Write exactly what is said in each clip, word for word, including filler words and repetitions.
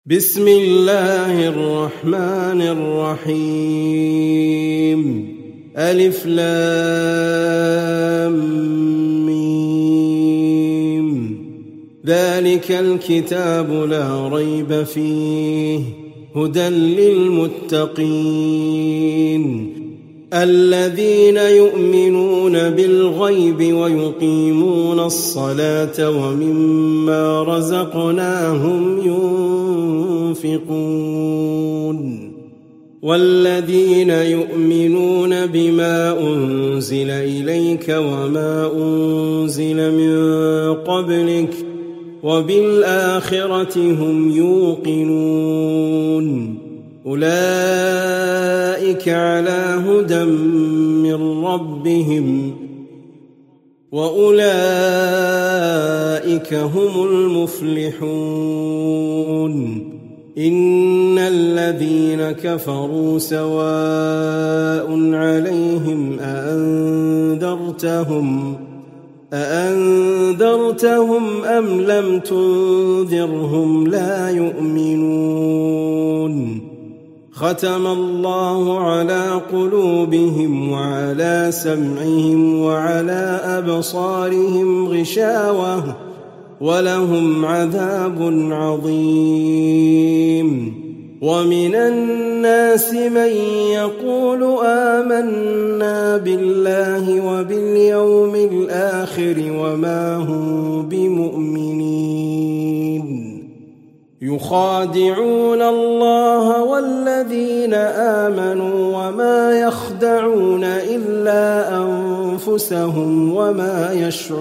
بسم الله الرحمن الرحيم ألف لام ميم ذلك الكتاب لا ريب فيه هدى للمتقين الذين يؤمنون بالغيب ويقيمون الصلاة ومما رزقناهم ينفقون والذين يؤمنون بما أنزل إليك وما أنزل من قبلك وبالآخرة هم يوقنون أولئك على هدى من ربهم وأولئك هم المفلحون إن الذين كفروا سواء عليهم أأنذرتهم أأنذرتهم أم لم تنذرهم لا يؤمنون ختم الله على قلوبهم وعلى سمعهم وعلى أبصارهم غشاوة ولهم عذاب عظيم ومن الناس من يقول آمنا بالله وباليوم الآخر وما هم بمؤمنين يخادعون الله والذين آمنوا وما يخدعون إلا أنفسهم وما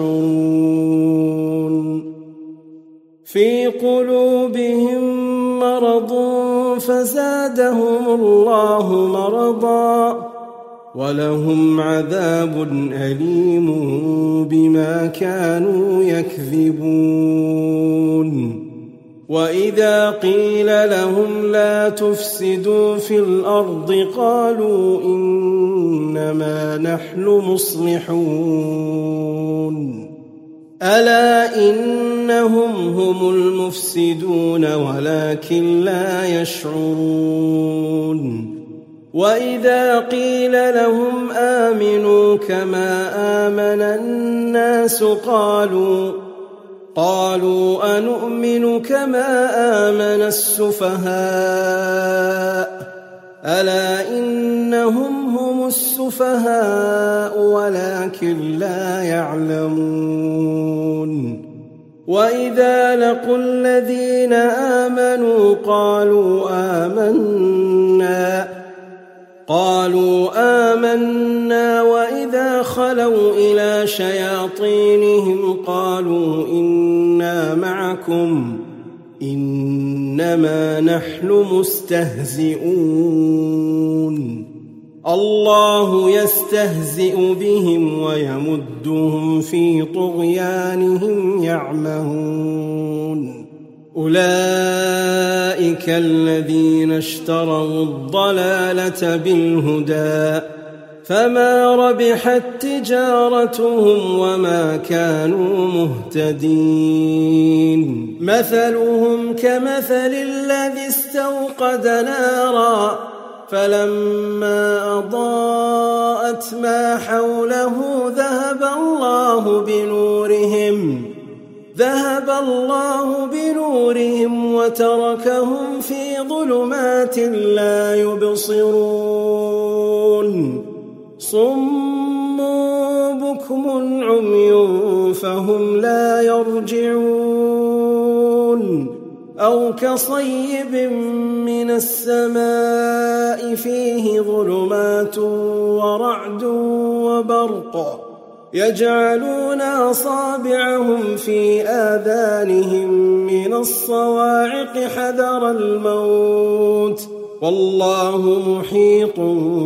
يشعرون في قلوبهم مرض فزادهم الله مرضا ولهم عذاب أليم بما كانوا يكذبون وإذا قيل لهم لا تفسدوا في الأرض قالوا إنما نحن مصلحون ألا إنهم هم المفسدون ولكن لا يشعرون وإذا قيل لهم آمنوا كما آمن الناس قالوا قالوا أنؤمن كما آمن السفهاء ألا إنهم هم السفهاء ولكن لا يعلمون وإذا لقوا الذين آمنوا قالوا آمنا قالوا آمنا وإذا خلوا إلى شياطينهم قالوا إنا معكم إنما نحن مستهزئون الله يستهزئ بهم ويمدهم في طغيانهم يعمهون أولئك الذين اشتروا الضلالة بالهدى فما ربحت تجارتهم وما كانوا مهتدين مثلهم كمثل الذي استوقد نارا فلما أضاءت ما حوله ذهب الله بنورهم ذهب الله بنورهم وتركهم في ظلمات لا يبصرون صم بكم عمي فهم لا يرجعون أو كصيب من السماء فيه ظلمات ورعد وبرق يجعلون أصابعهم في آذانهم من الصواعق حذر الموت والله محيط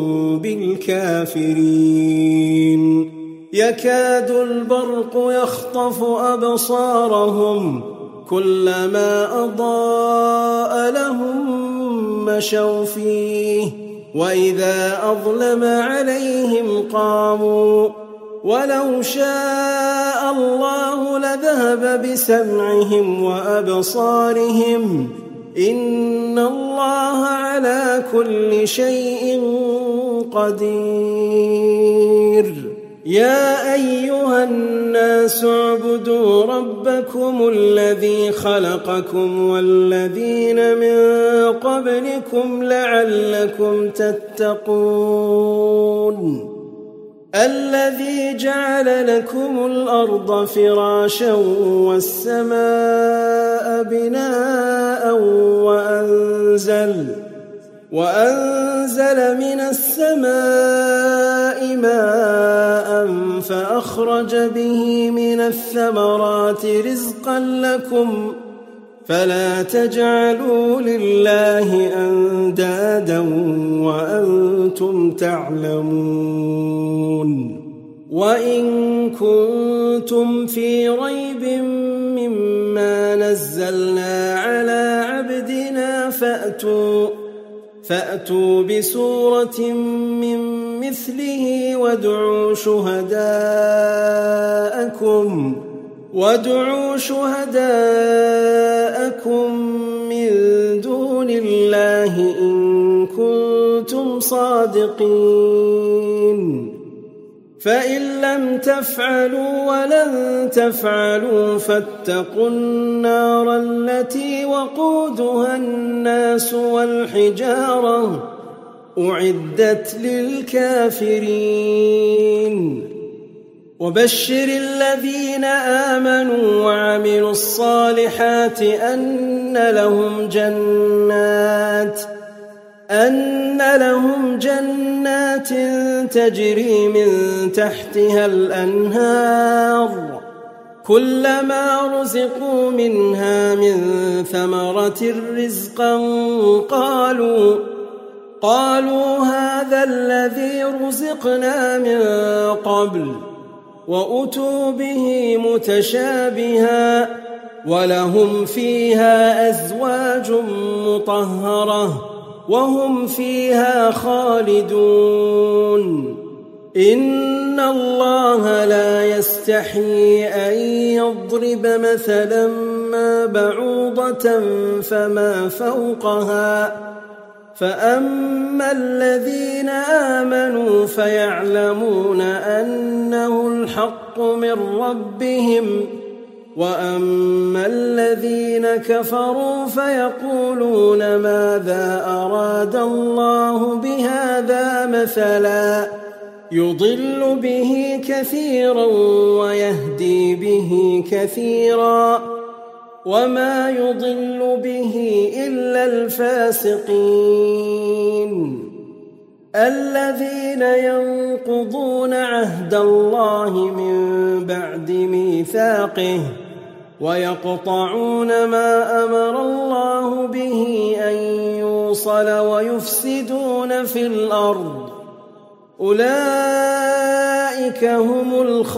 بالكافرين يكاد البرق يخطف أبصارهم كلما أضاء لهم مشوا فيه وإذا أظلم عليهم قاموا ولو شاء الله لذهب بسمعهم وأبصارهم إن الله على كل شيء قدير. يا أيها الناس اعبدوا ربكم الذي خلقكم والذين من قبلكم لعلكم تتقون. الذي جعل لكم الأرض فراشا والسماء بناء وأنزل وأنزل من السماء ماء فأخرج به من الثمرات رزقا لكم فلا تجعلوا لله أندادا وأنتم تعلمون. وإن كنتم في ريب مما نزلنا على عبدنا فأتوا فأتوا بسورة من مثله وادعوا شهداءكم وادعوا شهداءكم من دون الله إن كنتم صادقين. فإن لم تفعلوا ولن تفعلوا فاتقوا النار التي وقودها الناس والحجارة أعدت للكافرين. وبشر الذين آمنوا وعملوا الصالحات أن لهم جنات أن لهم جنات تجري من تحتها الأنهار كلما رزقوا منها من ثمرة رزقا قالوا قالوا هذا الذي رزقنا من قبل وأتوا به متشابها ولهم فيها أزواج مطهرة وهم فيها خالدون. إن الله لا يستحيي أن يضرب مثلا ما بعوضة فما فوقها فأما الذين آمنوا فيعلمون أنه الحق من ربهم وأما الذين كفروا فيقولون ماذا أراد الله بهذا مثلا يضل به كثيرا ويهدي به كثيرا وما يضل به إلا الفاسقين الذين ينقضون عهد الله من بعد ميثاقه ويقطعون ما أمر الله به أن يوصل ويفسدون في الأرض أولئك هم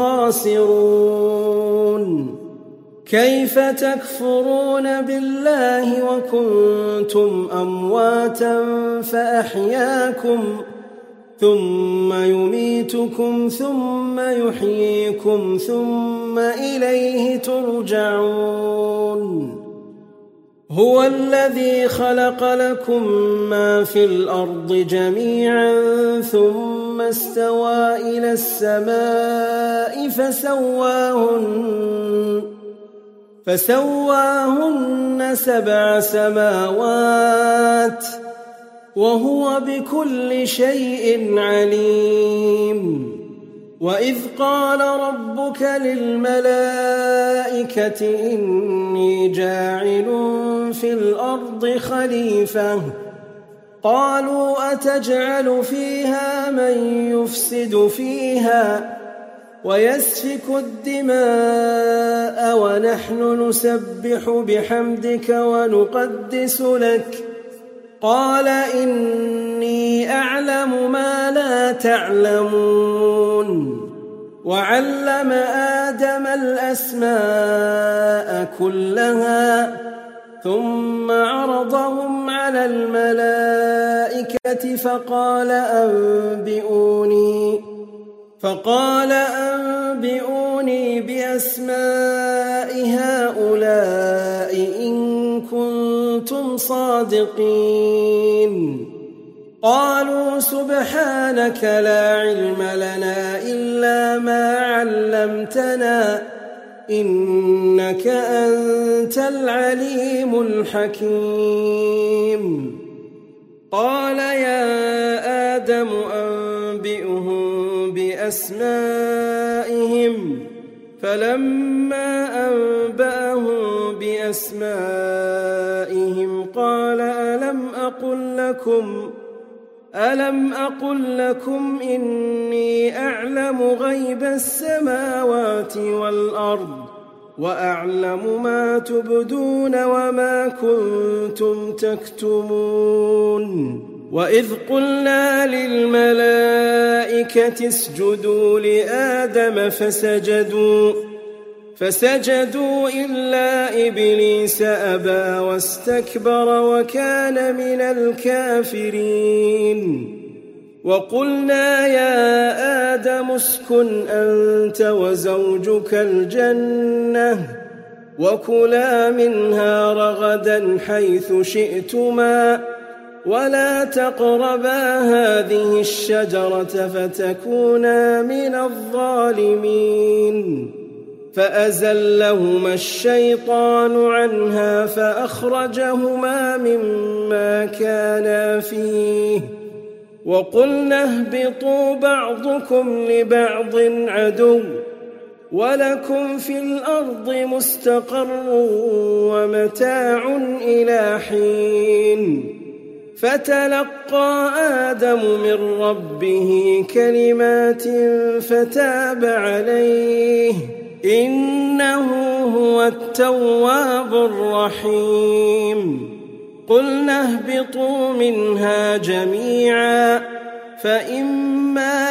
الخاسرون. كيف تكفرون بالله وكنتم أمواتا فأحياكم ثم يميتكم ثم يحييكم ثم إليه ترجعون. هو الذي خلق لكم ما في الأرض جميعا ثم استوى إلى السماء فسواهن فسواهن سبع سماوات وهو بكل شيء عليم. وإذ قال ربك للملائكة إني جاعل في الأرض خليفة قالوا أتجعل فيها من يفسد فيها ويسفك الدماء ونحن نسبح بحمدك ونقدس لك قال إني أعلم ما لا تعلمون. وعلم آدم الأسماء كلها ثم عرضهم على الملائكة فقال أنبئوني فقال أنبئوني بأسماء هؤلاء إن كنتم صادقين. قالوا سبحانك لا علم لنا إلا ما علمتنا إنك أنت العليم الحكيم. قال يا آدم أنبئهم بأسمائهم فلما أنبأهم بأسمائهم قال ألم أقل لكم ألم أقل لكم إني أعلم غيب السماوات والأرض وأعلم ما تبدون وما كنتم تكتمون. وإذ قلنا للملائكة اسجدوا لآدم فسجدوا فسجدوا إلا إبليس أبى واستكبر وكان من الكافرين. وقلنا يا آدم اسكن أنت وزوجك الجنة وكلا منها رغدا حيث شئتما ولا تقربا هذه الشجرة فتكونا من الظالمين. فأزلهما الشيطان عنها فأخرجهما مما كانا فيه وقلنا اهبطوا بعضكم لبعض عدو ولكم في الأرض مستقر ومتاع إلى حين. فتلقى آدم من ربه كلمات فتاب عليه إنه هو التواب الرحيم. قلنا اهبطوا منها جميعا فإما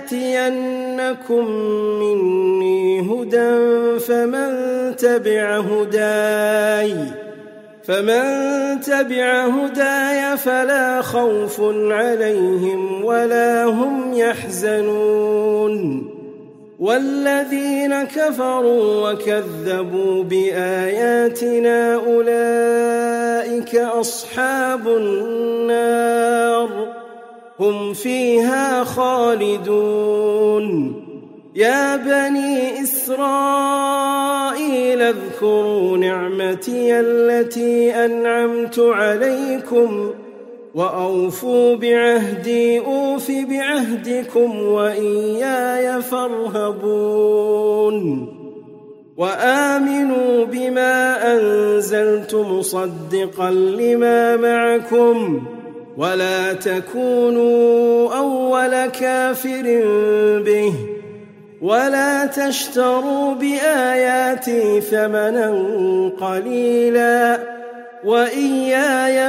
يأتينكم مني هدى فمن تبع هداي فمن تبع هداي فلا خوف عليهم ولا هم يحزنون. والذين كفروا وكذبوا بآياتنا أولئك أصحاب النار هم فيها خالدون. يا بني إسرائيل اذكروا نعمتي التي أنعمت عليكم وأوفوا بعهدي أوف بعهدكم وإياي فارهبون. وآمنوا بما أنزلت مصدقا لما معكم ولا تكونوا أول كافر به ولا تشتروا بآياتي ثمنا قليلا وإياي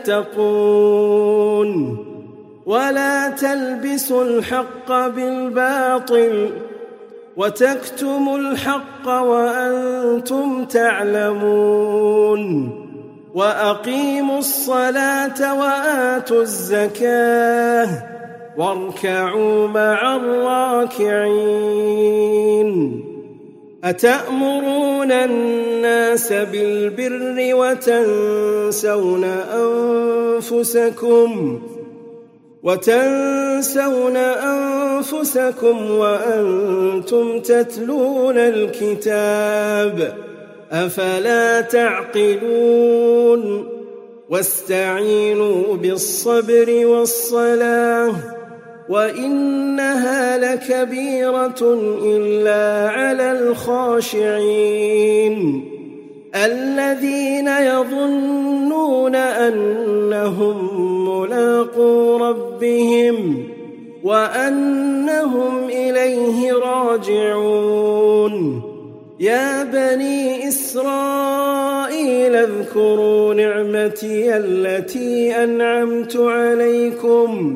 فاتقون. ولا تلبسوا الحق بالباطل وتكتموا الحق وأنتم تعلمون. وأقيموا الصلاة وآتوا الزكاة واركعوا مع الراكعين. أتأمرون الناس بالبر وتنسون أنفسكم وتنسون أنفسكم وأنتم تتلون الكتاب أفلا تعقلون. واستعينوا بالصبر والصلاة وإنها لكبيرة إلا على الخاشعين الذين يظنون أنهم ملاقو ربهم وأنهم إليه راجعون. يا بني إسرائيل اذكروا نعمتي التي أنعمت عليكم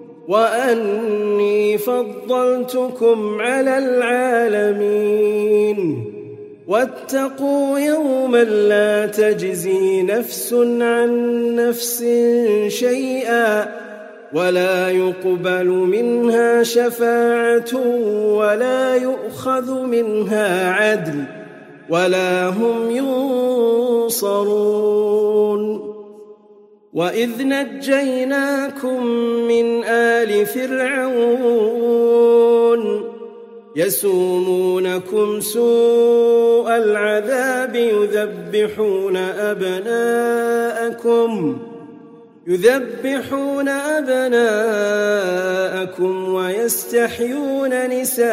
وأني فضلتكم على العالمين. واتقوا يوما لا تجزي نفس عن نفس شيئا ولا يقبل منها شفاعة ولا يؤخذ منها عدل ولا هم ينصرون. وإذ نجيناكم من آل فرعون يسومونكم سوء العذاب يذبحون أبناءكم يذبحون أبناءكم ويستحيون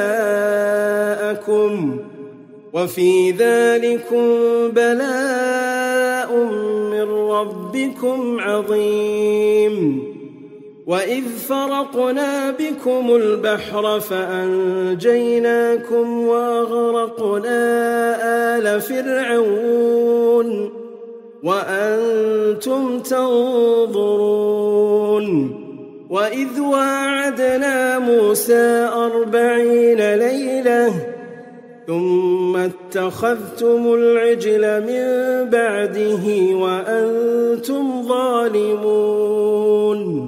نساءكم وفي ذلكم بلاء من ربكم عظيم. وإذ فرقنا بكم البحر فأنجيناكم وأغرقنا آل فرعون وأنتم تنظرون. وإذ واعدنا موسى أربعين ليلة ثم اتخذتم العجل من بعده وأنتم ظالمون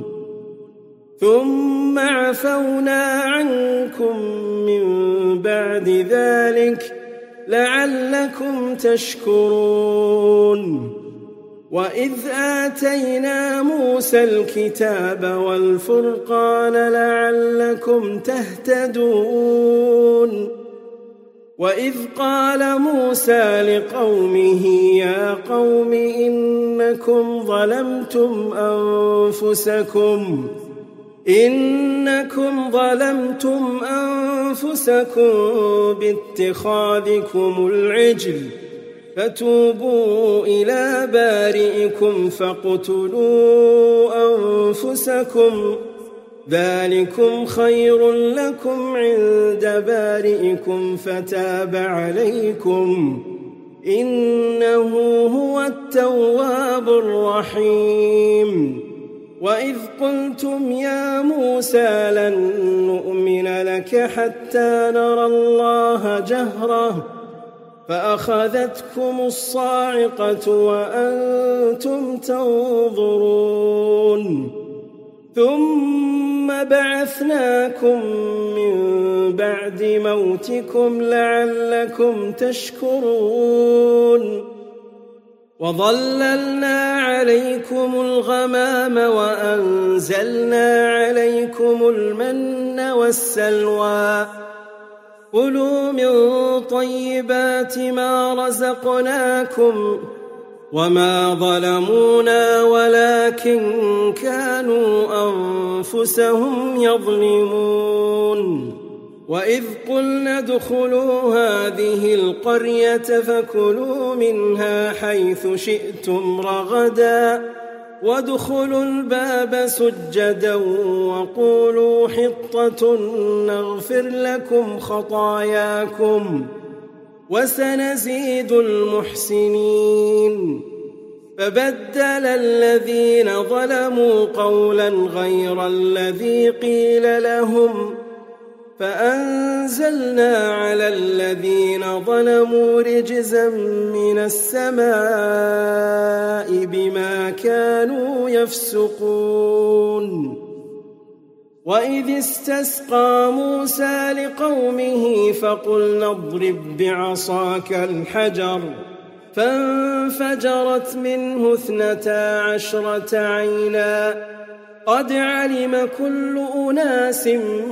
ثم عفونا عنكم من بعد ذلك لعلكم تشكرون. وإذ آتينا موسى الكتاب والفرقان لعلكم تهتدون. وإذ قال موسى لقومه يا قوم إنكم ظلمتم أنفسكم إنكم ظلمتم أنفسكم باتخاذكم العجل فتوبوا إلى بارئكم فاقتلوا أنفسكم ذلكم خير لكم عند بارئكم فتاب عليكم إنه هو التواب الرحيم. وإذ قلتم يا موسى لن نؤمن لك حتى نرى الله جهرة فأخذتكم الصاعقة وأنتم تنظرون ثم بعثناكم من بعد موتكم لعلكم تشكرون. وظللنا عليكم الغمام وأنزلنا عليكم المن والسلوى كلوا من طيبات ما رزقناكم وما ظلمونا ولكن كانوا أنفسهم يظلمون. وإذ قلنا ادخلوا هذه القرية فكلوا منها حيث شئتم رغدا وادخلوا الباب سجدا وقولوا حطة نغفر لكم خطاياكم وسنزيد المحسنين. فبدل الذين ظلموا قولا غير الذي قيل لهم فأنزلنا على الذين ظلموا رجزا من السماء بما كانوا يفسقون. وإذ استسقى موسى لقومه فقلنا اضرب بعصاك الحجر فانفجرت منه اثنتا عشرة عينا قد علم كل أناس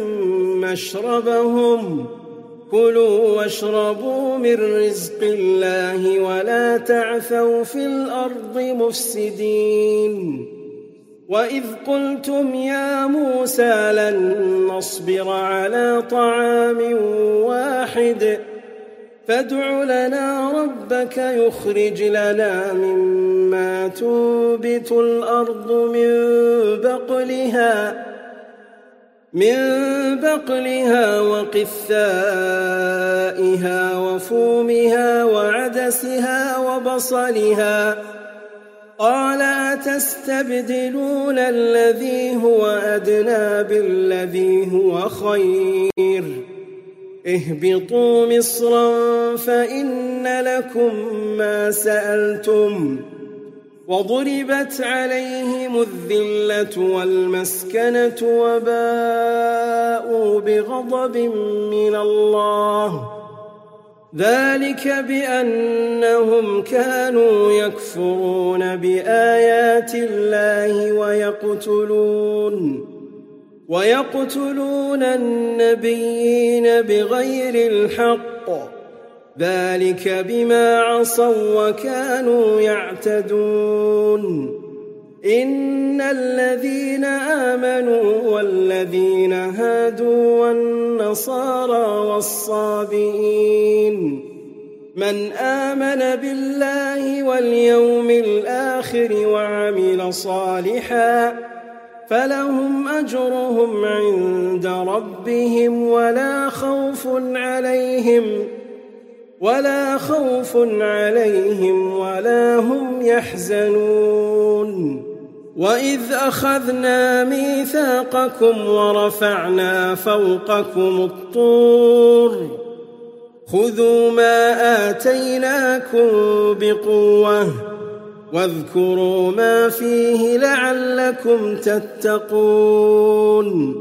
مشربهم كلوا واشربوا من رزق الله ولا تعثوا في الأرض مفسدين. وإذ قلتم يا موسى لن نصبر على طعام واحد فادع لنا ربك يخرج لنا مما تنبت الأرض من بقلها من بقلها وقثائها وفومها وعدسها وبصلها قال أتستبدلون الذي هو أدنى بالذي هو خير اهبطوا مصرا فإن لكم ما سألتم وضربت عليهم الذلة والمسكنة وباءوا بغضب من الله ذلك بأنهم كانوا يكفرون بآيات الله ويقتلون ويقتلون النبيين بغير الحق ذلك بما عصوا وكانوا يعتدون إن الذين آمنوا والذين هادوا والنصارى والصابئين من آمن بالله واليوم الآخر وعمل صالحا فلهم أجرهم عند ربهم ولا خوف عليهم ولا خوف عليهم ولا هم يحزنون وإذ أخذنا ميثاقكم ورفعنا فوقكم الطور خذوا ما آتيناكم بقوة واذكروا ما فيه لعلكم تتقون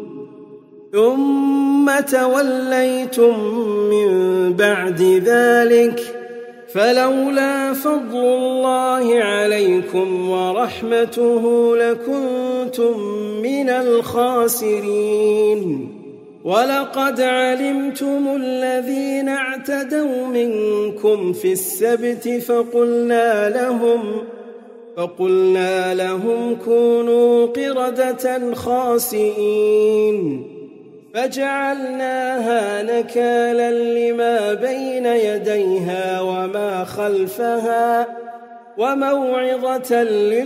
ثم توليتم من بعد ذلك فلولا فضل الله عليكم ورحمته لكنتم من الخاسرين ولقد علمتم الذين اعتدوا منكم في السبت فقلنا لهم فقلنا لهم كونوا قردة خاسئين فجعلناها نكالا لما بين يديها وما خلفها وموعظة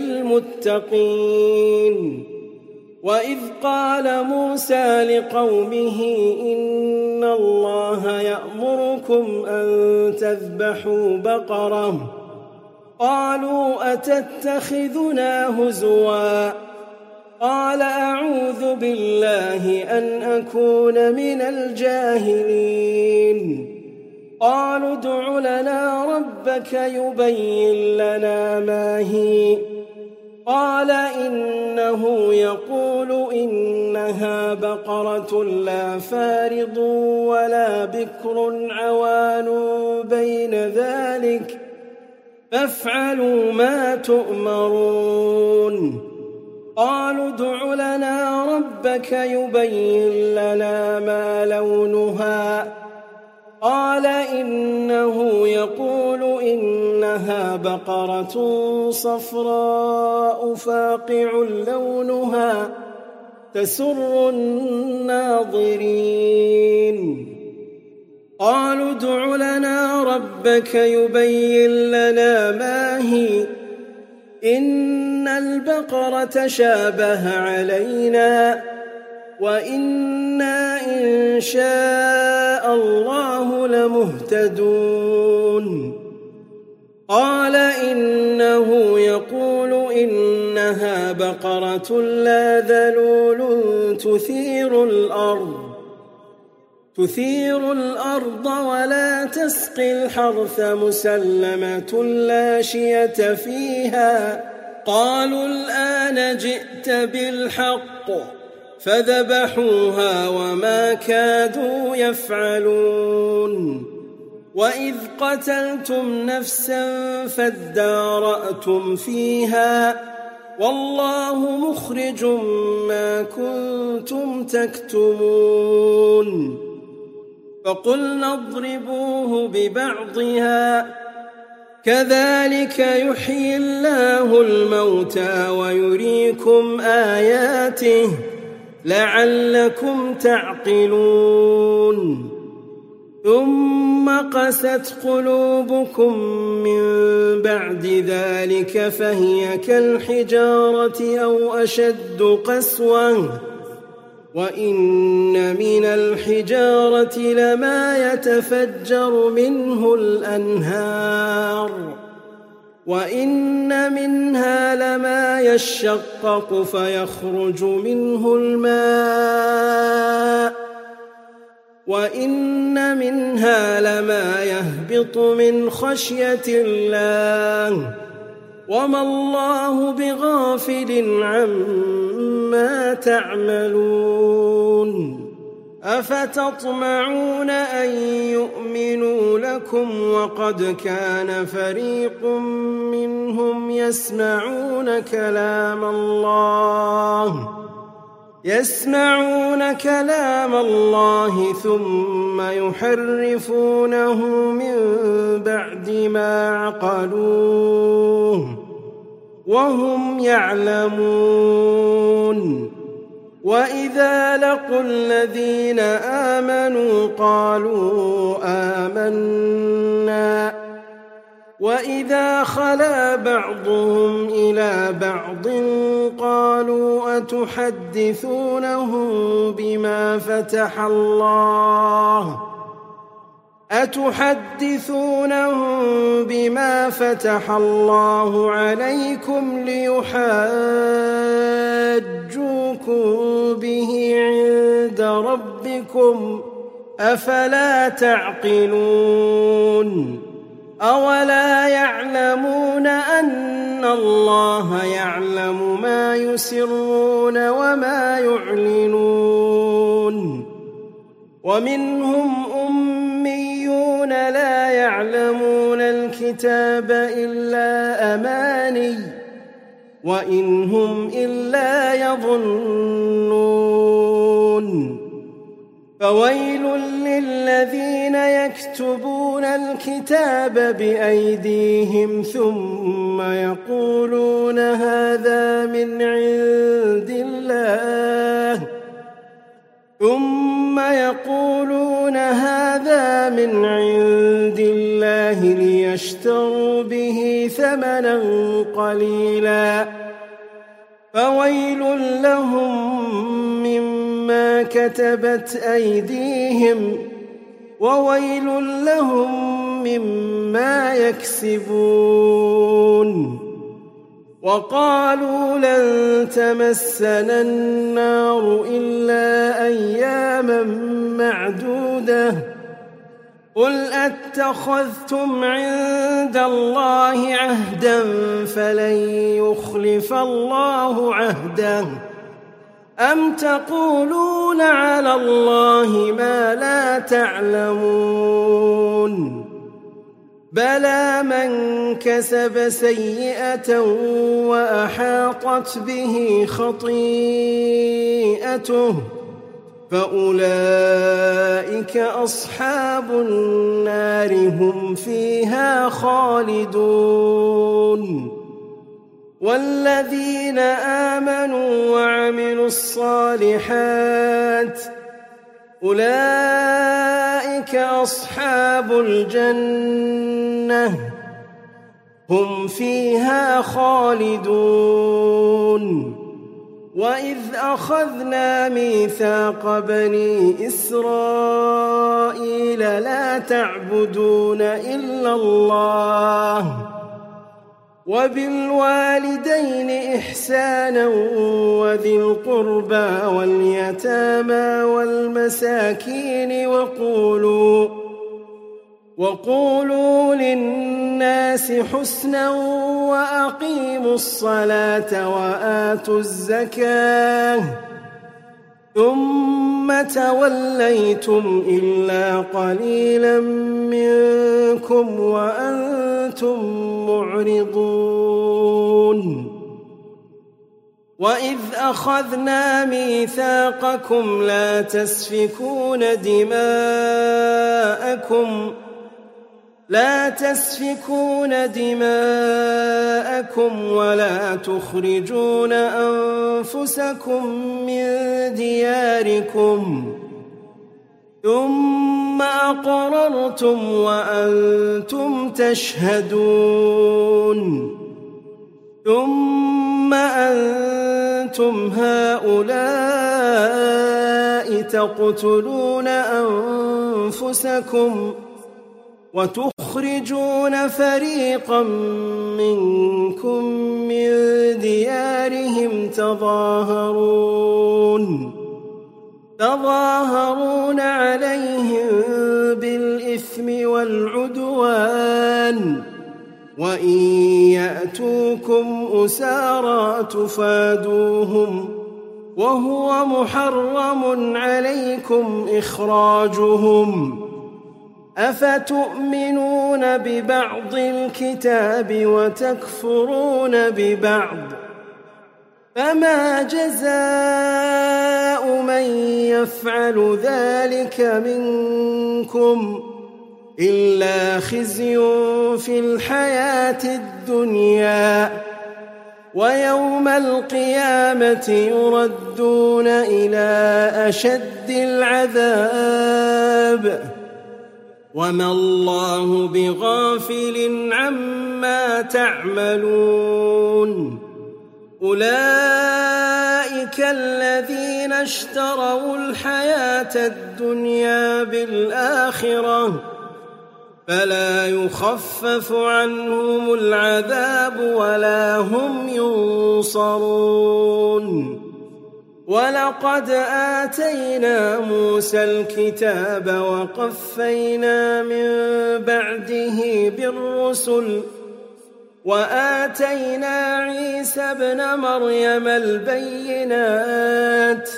للمتقين وإذ قال موسى لقومه إن الله يأمركم أن تذبحوا بقرة قالوا أتتخذنا هزوا قال أعوذ بالله أن أكون من الجاهلين قالوا ادع لنا ربك يبين لنا ما هي قال إنه يقول إنها بقرة لا فارض ولا بكر عوان بين ذلك فافعلوا ما تؤمرون قالوا ادع لنا ربك يبين لنا ما لونها قال إنه يقول إنها بقرة صفراء فاقع لونها تسر الناظرين قالوا ادع لنا ربك يبين لنا ما هي إن البقرة شابه علينا وإنا إن شاء الله لمهتدون قال إنه يقول إنها بقرة لا ذلول تثير الأرض تثير الأرض ولا تسقي الحرث مسلمة لا شية فيها قالوا الآن جئت بالحق فذبحوها وما كادوا يفعلون وإذ قتلتم نفسا فادارأتم فيها والله مخرج ما كنتم تكتمون فقلنا اضربوه ببعضها كذلك يحيي الله الموتى ويريكم آياته لعلكم تعقلون ثم قست قلوبكم من بعد ذلك فهي كالحجارة أو أشد قسوة وإن من الحجارة لما يتفجر منه الأنهار وإن منها لما يشقق فيخرج منه الماء وإن منها لما يهبط من خشية الله وما الله بغافل عما تعملون أفتطمعون أن يؤمنوا لكم وقد كان فريق منهم يسمعون كلام الله يسمعون كلام الله ثم يحرفونه من بعد ما عقلوه وهم يعلمون وإذا لقوا الذين آمنوا قالوا آمنا وإذا خلا بعضهم إلى بعض قالوا أتحدثونهم بما فتح الله أتحدثونهم بما فتح الله عليكم ليحاجوكم به عند ربكم أفلا تعقلون أولا يعلمون أن الله يعلم ما يسرون وما يعلنون ومنهم أميون لا يعلمون الكتاب إلا أماني وإن هم إلا يظنون فويل للذين يكتبون الكتاب بأيديهم ثم يقولون هذا من عند الله ثم يقولون هذا من عند الله ليشتروا به ثمنا قليلا فويل لهم مما كتبت أيديهم وويل لهم مما يكسبون وقالوا لن تمسنا النار إلا أياما معدودة قل أتخذتم عند الله عهدا فلن يخلف الله عهده أم تقولون على الله ما لا تعلمون بلى من كسب سيئة وأحاطت به خطيئته فأولئك أصحاب النار هم فيها خالدون والذين آمنوا وعملوا الصالحات أولئك أصحاب الجنة هم فيها خالدون وإذ أخذنا ميثاق بني إسرائيل لا تعبدون إلا الله وبالوالدين إحسانا وذي القربى واليتامى والمساكين وقولوا وقولوا للناس حسنا وأقيموا الصلاة وآتوا الزكاة ثم توليتم إلا قليلا منكم وأنتم معرضون وإذ أخذنا ميثاقكم لا تسفكون دماءكم لا تسفكون دماءكم ولا تخرجون أنفسكم من دياركم ثم أقررتم وأنتم تشهدون ثم أنتم هؤلاء تقتلون أنفسكم وتخرجون فريقا منكم من ديارهم تظاهرون تظاهرون عليهم بالإثم والعدوان وإن يأتوكم أسارى تفادوهم وهو محرم عليكم إخراجهم أفتؤمنون ببعض الكتاب وتكفرون ببعض فما جزاء من يفعل ذلك منكم إلا خزي في الحياة الدنيا ويوم القيامة يردون إلى أشد العذاب وما الله بغافل عما تعملون أولئك الذين اشتروا الحياة الدنيا بالآخرة فلا يخفف عنهم العذاب ولا هم ينصرون ولقد آتينا موسى الكتاب وقفينا من بعده بالرسل وآتينا عيسى ابن مريم البينات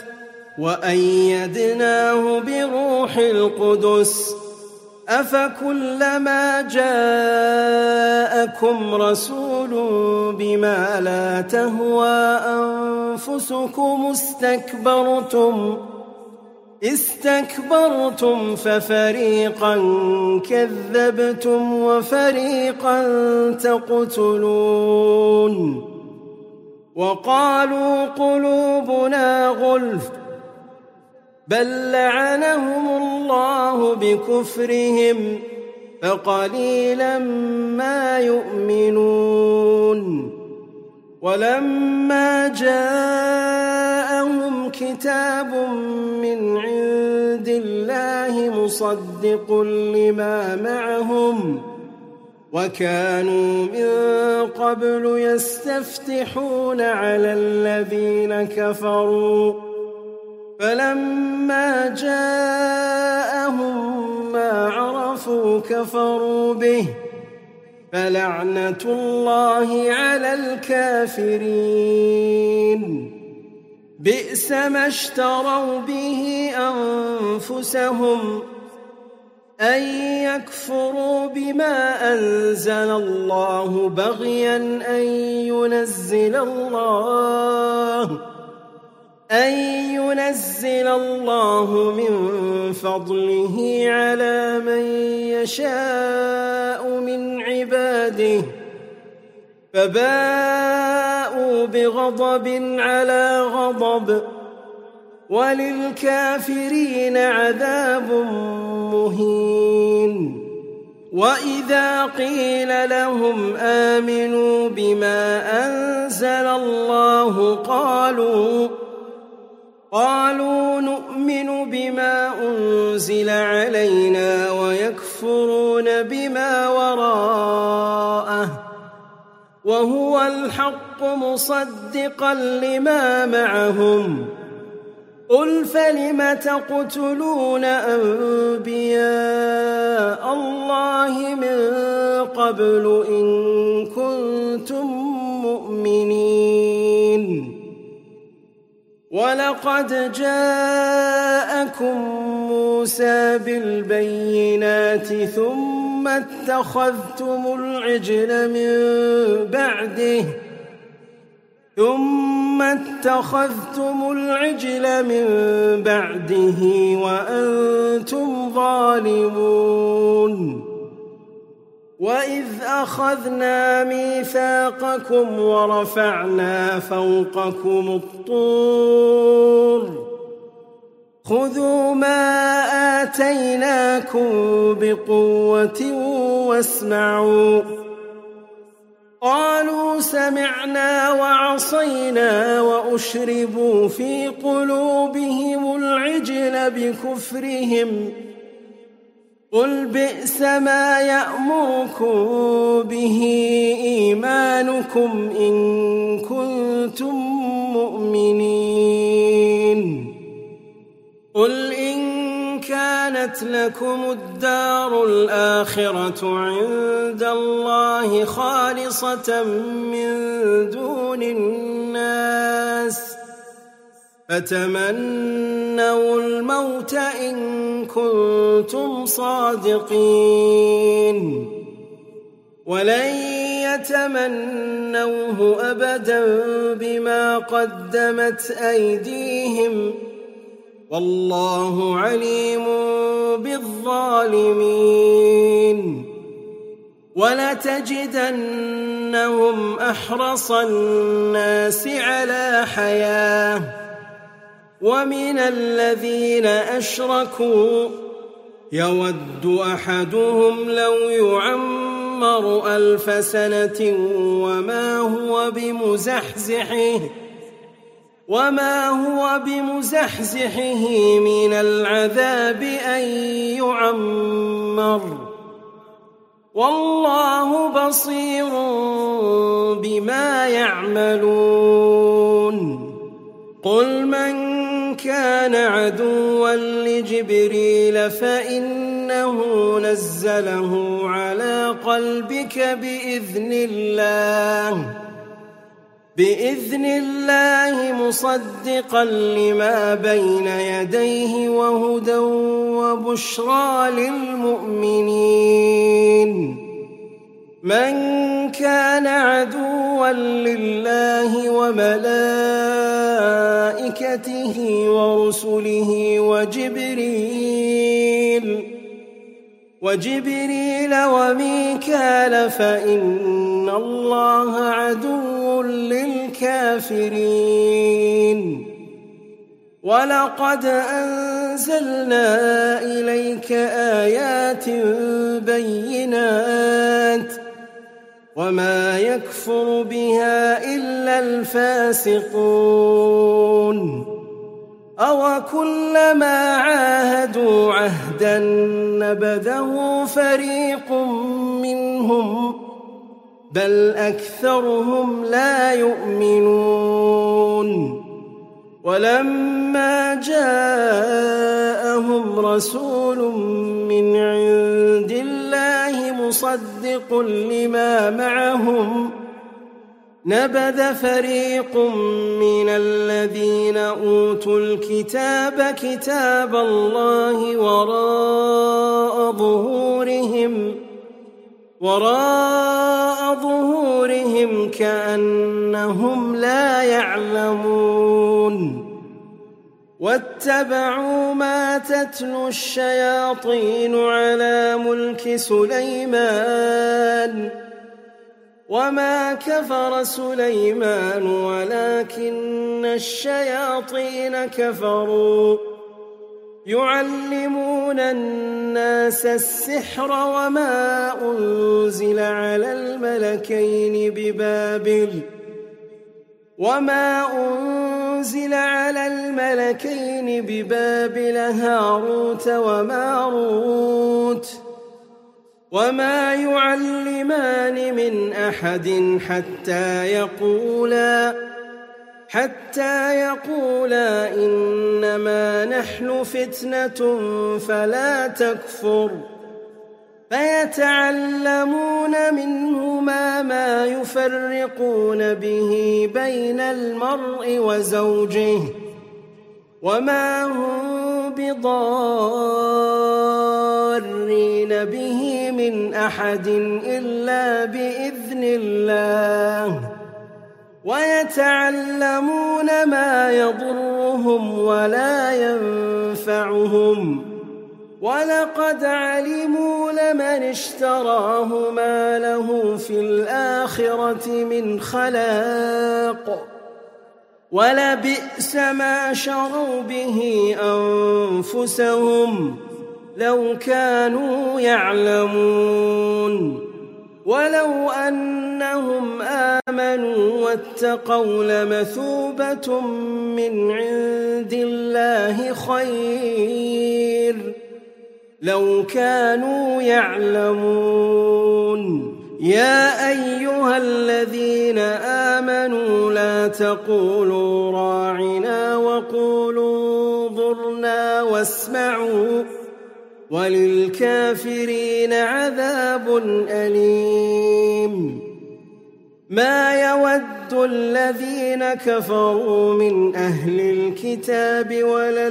وأيدناه بروح القدس أفكلما جاءكم رسول بما لا تهوى أنفسكم استكبرتم استكبرتم ففريقا كذبتم وفريقا تقتلون وقالوا قلوبنا غلف بل لعنهم الله بكفرهم فقليلا ما يؤمنون ولما جاءهم كتاب من عند الله مصدق لما معهم وكانوا من قبل يستفتحون على الذين كفروا فلما جاءهم ما عرفوا كفروا به فلعنة الله على الكافرين بئس ما اشتروا به أنفسهم أن يكفروا بما أنزل الله بغيا أن ينزل الله أن ينزل الله من فضله على من يشاء من عباده فباءوا بغضب على غضب وللكافرين عذاب مهين وإذا قيل لهم آمنوا بما أنزل الله قالوا قالوا نؤمن بما أنزل علينا ويكفرون بما وراءه وهو الحق مصدقا لما معهم قل فلم تقتلون أنبياء الله من قبل إن كنتم مؤمنين ولقد جاءكم موسى بالبينات ثم اتخذتم العجل من بعده ثم اتخذتم العجل من بعده وأنتم ظالمون وإذ أخذنا ميثاقكم ورفعنا فوقكم الطور خذوا ما آتيناكم بقوة واسمعوا قالوا سمعنا وعصينا وأشربوا في قلوبهم العجل بكفرهم قل بئس ما يأمركم به إيمانكم إن كنتم مؤمنين قل إن كانت لكم الدار الآخرة عند الله خالصة من دون الناس فتمنوا الموت إن كنتم صادقين ولن يتمنوه أبدا بما قدمت أيديهم والله عليم بالظالمين ولتجدنهم أحرص الناس على حياة ومن الذين أشركوا يود أحدهم لو يعمر ألف سنة وما هو بمزحزحه وما هو بمزحزحه من العذاب أن يعمر والله بصير بما يعملون قل من كان عدوا لجبريل فإنه نزله على قلبك بإذن الله بإذن الله مصدقا لما بين يديه وهدى وبشرى للمؤمنين من كان عدوا لله وملائكته ورسله وجبريل وجبريل وميكال فإن الله عدو للكافرين ولقد أنزلنا إليك آيات بينات وما يكفر بها إلا الفاسقون أو كلما عاهدوا عهدا نبذه فريق منهم بل أكثرهم لا يؤمنون ولما جاءهم رسول من عند الله مصدق لما معهم نبذ فريق من الذين أوتوا الكتاب كتاب الله وراء ظهورهم وراء ظهورهم كأنهم لا يعلمون واتبعوا ما تتلو الشياطين على ملك سليمان وما كفر سليمان ولكن الشياطين كفروا يعلمون الناس السحر وما أنزل على الملكين ببابل وما أنزل على الملكين ببابل هاروت وماروت وما يعلمان من أحد حتى يقولا حتى يقولا إنما نحن فتنة فلا تكفر فيتعلمون منهما ما يفرقون به بين المرء وزوجه وما هم بضارين به من أحد إلا بإذن الله ويتعلمون ما يضرهم ولا ينفعهم ولقد علموا لمن اشتراه ما له في الآخرة من خلاق ولبئس ما شروا به أنفسهم لو كانوا يعلمون ولو أنهم آمنوا واتقوا لمثوبة من عند الله خير لو كانوا يعلمون يا أيها الذين آمنوا لا تقولوا راعنا وقولوا انظرنا واسمعوا وللكافرين عذاب أليم ما يود الذين كفروا من أهل الكتاب ولا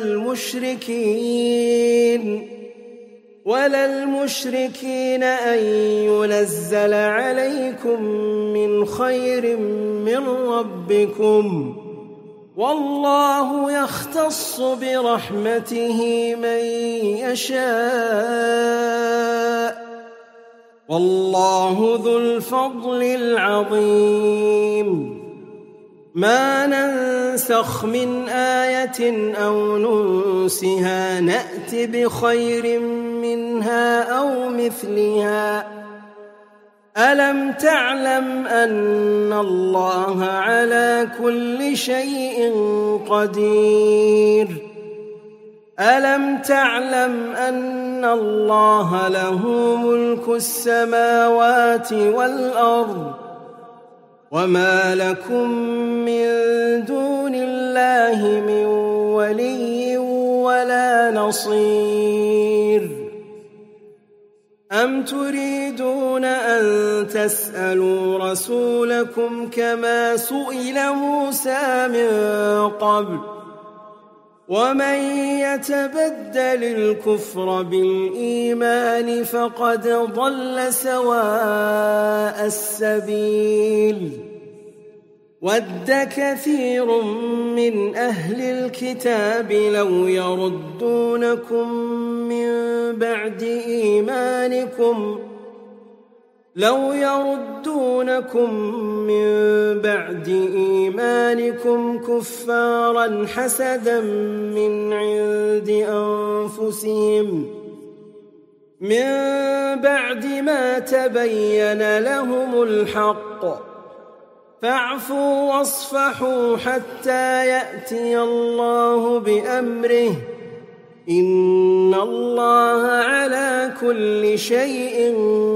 المشركين ولا المشركين أن ينزل عليكم من خير من ربكم والله يختص برحمته من يشاء والله ذو الفضل العظيم ما ننسخ من آية أو ننسها نأت بخير منها أو مثلها ألم تعلم أن الله على كل شيء قدير ألم تعلم أن الله له ملك السماوات والأرض وما لكم من دون الله من ولي ولا نصير أم تريدون أن تسألوا رسولكم كما سئل موسى من قبل ومن يتبدل الكفر بالإيمان فقد ضل سواء السبيل ود كثير من أهل الكتاب لو يردونكم من بعد إيمانكم لو يردونكم من بعد إيمانكم كفارا حسدا من عند أنفسهم من بعد ما تبين لهم الحق فاعفوا واصفحوا حتى يأتي الله بأمره إن الله على كل شيء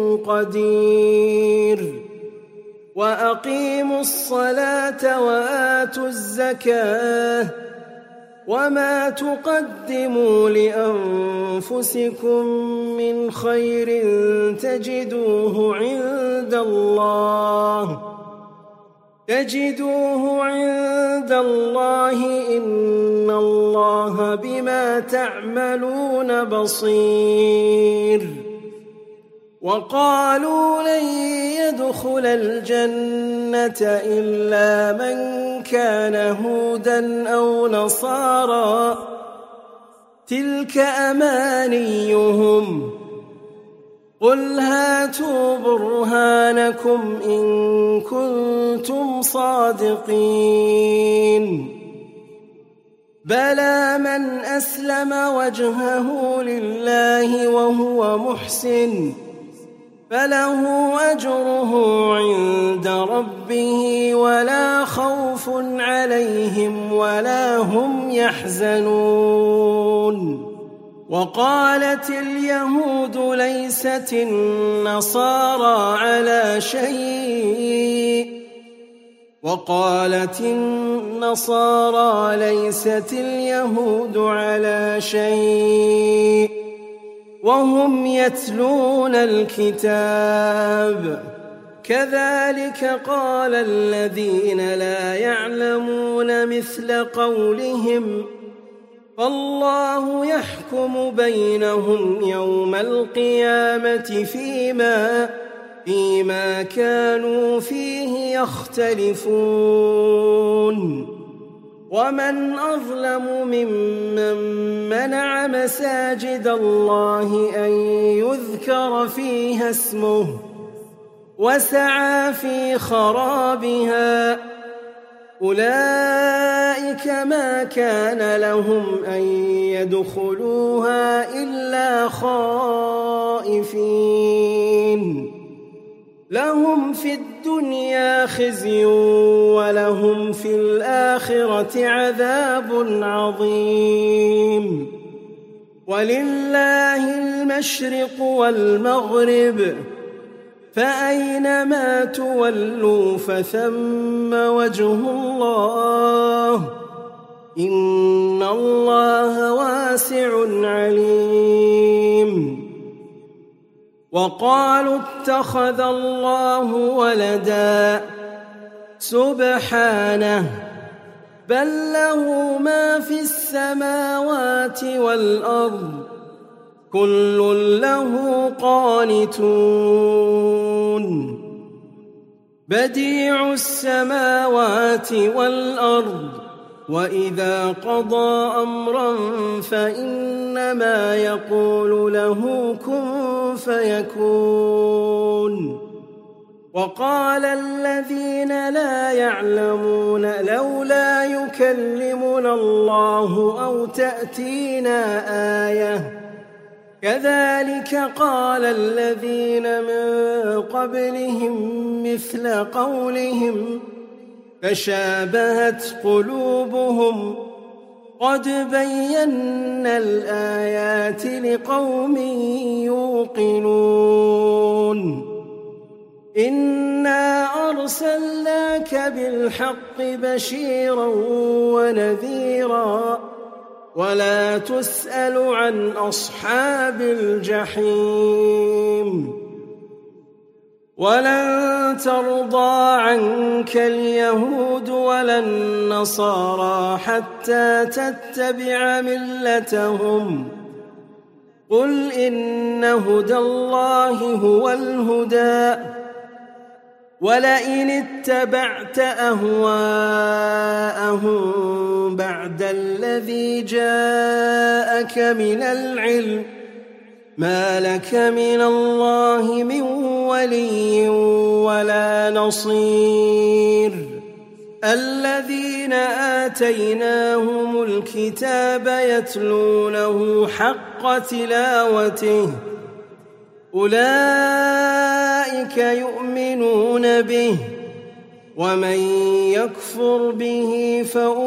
قدير وأقيموا الصلاة وآتوا الزكاة وما تقدموا لأنفسكم من خير تجدوه عند الله تجدوه عند الله إن الله بما تعملون بصير وقالوا لن يدخل الجنة إلا من كان هودا أو نصارى تلك أمانيهم قل هاتوا برهانكم إن كنتم صادقين بلى من أسلم وجهه لله وهو محسن فله أجره عند ربه ولا خوف عليهم ولا هم يحزنون وقالت اليهود ليست النصارى على شيء وقالت النصارى ليست اليهود على شيء وهم يتلون الكتاب كذلك قال الذين لا يعلمون مثل قولهم فالله يحكم بينهم يوم القيامة فيما فيما كانوا فيه يختلفون ومن أظلم ممن منع مساجد الله أن يذكر فيها اسمه وسعى في خرابها أولئك ما كان لهم أن يدخلوها إلا خائفين لهم في الدنيا خزي ولهم في الآخرة عذاب عظيم ولله المشرق والمغرب فأينما تولوا فثم وجه الله إن الله واسع عليم وقالوا اتخذ الله ولدا سبحانه بل له ما في السماوات والأرض كل له قانتون بديع السماوات والأرض وإذا قضى أمرا فإنما يقول له كن فيكون وقال الذين لا يعلمون لولا يكلمنا الله أو تأتينا آية كذلك قال الذين من قبلهم مثل قولهم تشابهت قلوبهم قد بينا الآيات لقوم يوقنون إنا أرسلناك بالحق بشيرا ونذيرا ولا تسأل عن أصحاب الجحيم ولن ترضى عنك اليهود ولا النصارى حتى تتبع ملتهم قل إن هدى الله هو الهدى ولئن اتبعت أهواءهم بعد الذي جاءك من العلم ما لك من الله من ولي ولا نصير الذين آتيناهم الكتاب يتلونه حق تلاوته أولئك يؤمنون به ومن يكفر به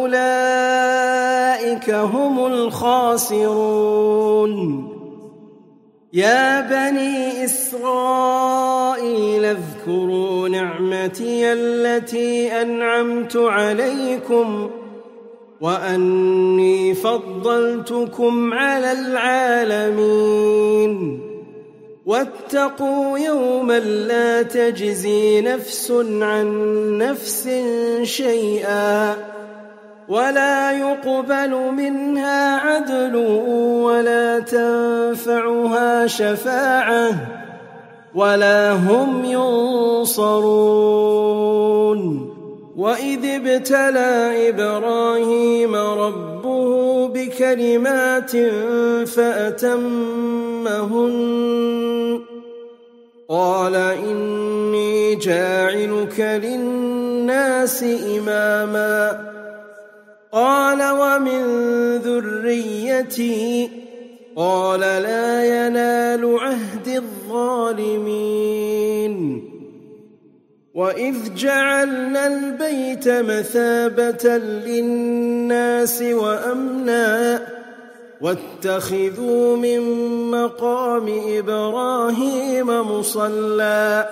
فأولئك هم الخاسرون يا بني إسرائيل اذكروا نعمتي التي أنعمت عليكم وأني فضلتكم على العالمين واتقوا يوما لا تجزي نفس عن نفس شيئا ولا يقبل منها عدل ولا تنفعها شفاعة ولا هم ينصرون وإذ ابتلى إبراهيم ربه بكلمات فأتمهن قال إني جاعلك للناس إماما قال ومن ذريتي قال لا ينال عهد الظالمين وإذ جعلنا البيت مثابة للناس وأمنا واتخذوا من مقام إبراهيم مصلى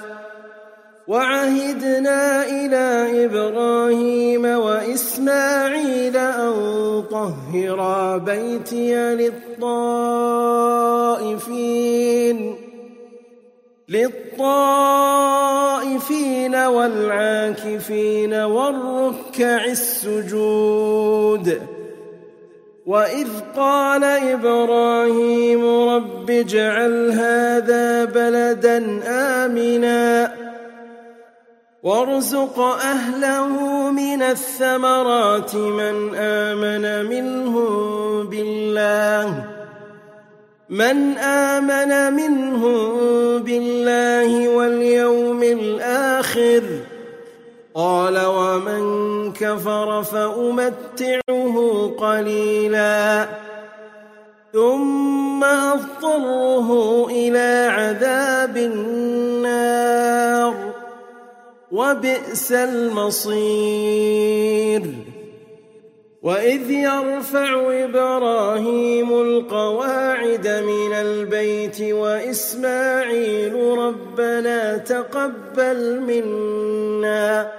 وعهدنا إلى إبراهيم وإسماعيل أن طهرا بيتي للطائفين للطائفين والعاكفين والركع السجود وإذ قال إبراهيم رب اجعل هذا بلدا آمنا وارزق أهله من الثمرات من آمن منهم بالله من آمن منهم بالله واليوم الآخر قال ومن كفر فأمتعه قليلا ثم أضطره إلى عذاب النار وبئس المصير وإذ يرفع إبراهيم القواعد من البيت وإسماعيل ربنا تقبل منا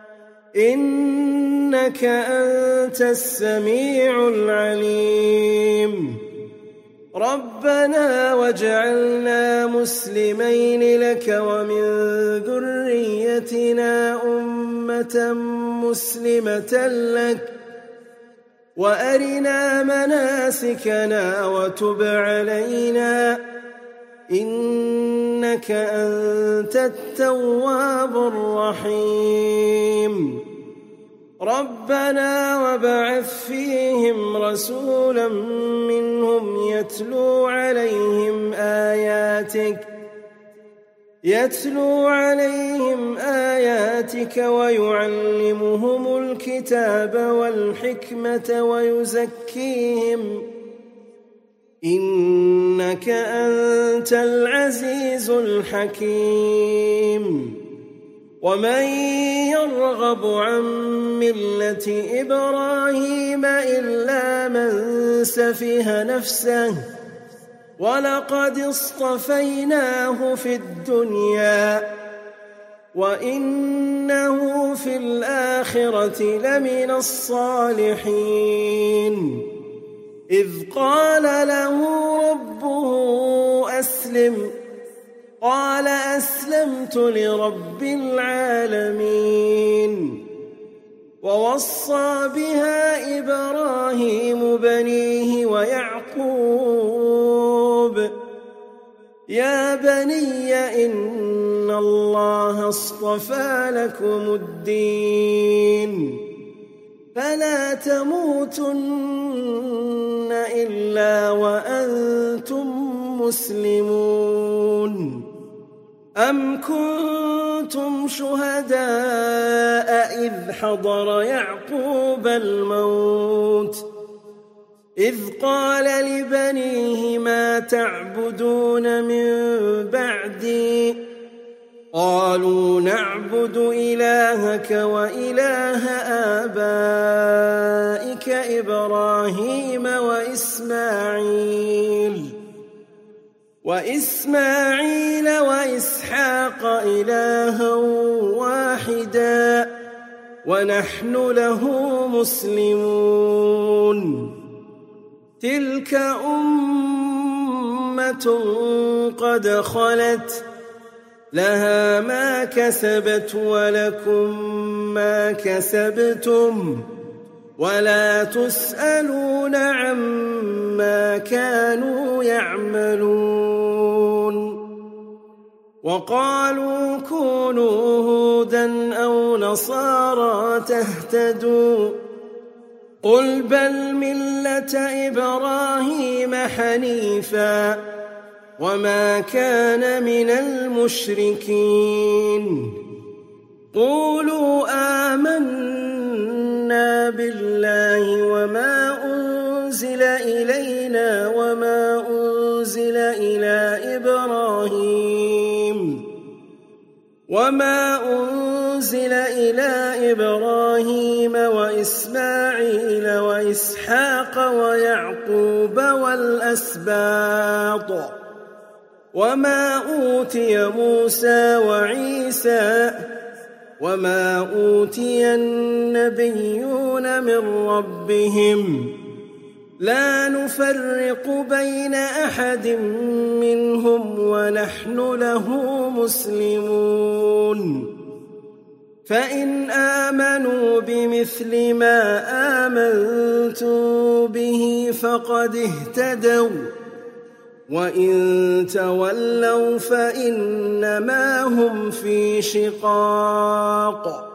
إنك أنت السميع العليم ربنا واجعلنا مسلمين لك ومن ذريتنا أمة أمة مسلمة لك وأرنا مناسكنا وتب علينا إنك أنت التواب الرحيم ربنا وابعث فيهم رسولا منهم يتلو عليهم آياتك يتلو عليهم آياتك ويعلمهم الكتاب والحكمة ويزكيهم إنك أنت العزيز الحكيم ومن يرغب عن ملة إبراهيم إلا من سفه نفسه ولقد اصطفيناه في الدنيا وإنه في الآخرة لمن الصالحين إذ قال له ربه أسلم قال أسلمت لرب العالمين ووصى بها إبراهيم بنيه ويعقوب يا بني إن الله اصطفى لكم الدين فلا تموتن إلا وأنتم مسلمون أم كنتم شهداء إذ حضر يعقوب الموت إذ قال لبنيه ما تعبدون من بعدي قالوا نعبد إلهك وإله آبائك إبراهيم وإسماعيل وإسماعيل وإسحاق إلها واحدا ونحن له مسلمون تلك أمة قد خلت لها ما كسبت ولكم ما كسبتم ولا تسألون عما كانوا يعملون وقالوا كونوا هودا أو نصارى تهتدوا قل بل ملة إبراهيم حنيفا وما كان من المشركين قولوا آمنا بالله وما أنزل إلينا وما أنزل إلى إبراهيم وما أنزل إلى إبراهيم وإسماعيل وإسحاق ويعقوب والأسباط وما أوتي موسى وعيسى وما أوتي النبيون من ربهم لا نفرق بين أحد منهم ونحن له مسلمون فإن آمنوا بمثل ما آمنتم به فقد اهتدوا وإن تولوا فإنما هم في شقاق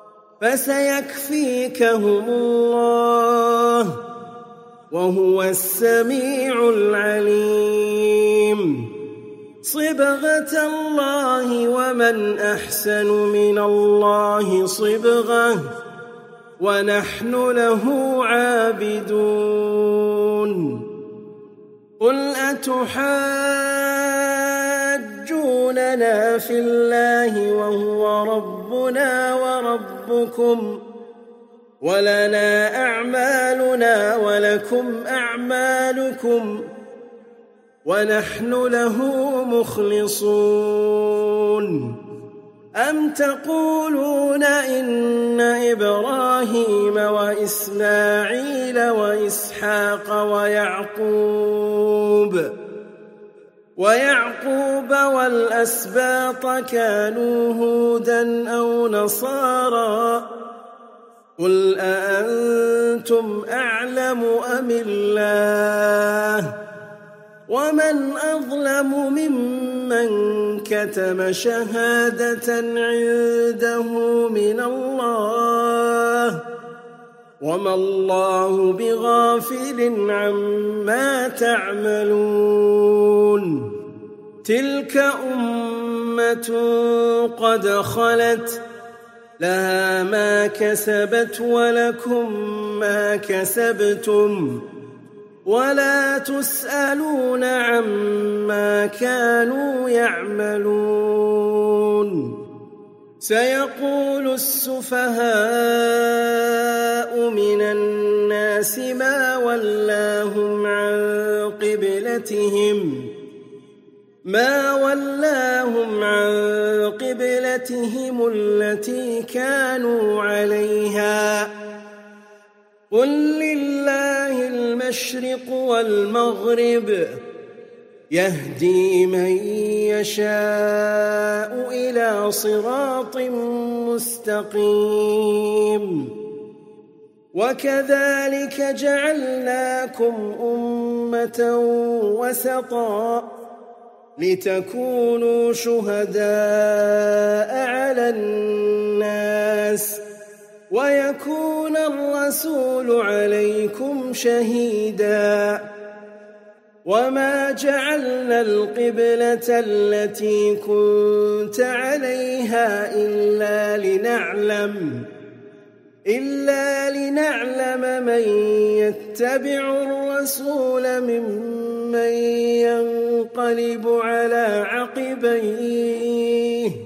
فسيكفيكهم الله وهو السميع العليم صبغة الله ومن أحسن من الله صبغة ونحن له عابدون قل أتحاجوننا في الله وهو ربنا وربكم ولنا أعمالنا ولكم أعمالكم ونحن له مخلصون أم تقولون إن إبراهيم وإسماعيل وإسحاق ويعقوب ويعقوب والأسباط كانوا هودا أو نصارى قل أأنتم أعلم أم الله ومن أظلم ممن كتم شهادة عنده من الله وما الله بغافل عما تعملون تلك أمة قد خلت لها ما كسبت ولكم ما كسبتم ولا تسألون عما كانوا يعملون سيقول السفهاء من الناس ما ولاهم عن قبلتهم ما ولاهم عن قبلتهم التي كانوا عليها قل لله المشرق والمغرب يهدي من يشاء إلى صراط مستقيم وكذلك جعلناكم أمة وسطا لتكونوا شهداء على الناس ويكون الرسول عليكم شهيدا وما جعلنا القبلة التي كنت عليها إلا لنعلم إلا لنعلم من يتبع الرسول ممن ينقلب على عقبيه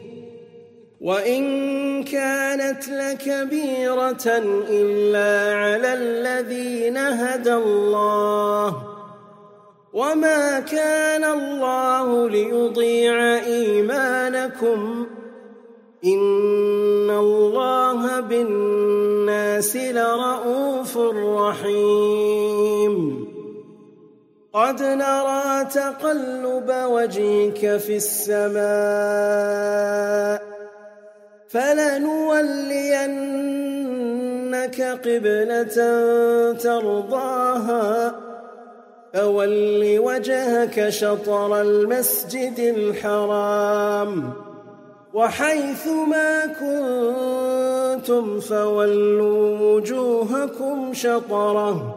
وإن كانت لكبيرة إلا على الذين هدى الله وما كان الله ليضيع إيمانكم إن الله بالناس لرءوف رحيم قد نرى تقلب وجهك في السماء فلنولينك قبلة ترضاها فول وجهك شطر المسجد الحرام وحيث ما كنتم فولوا وجوهكم شطره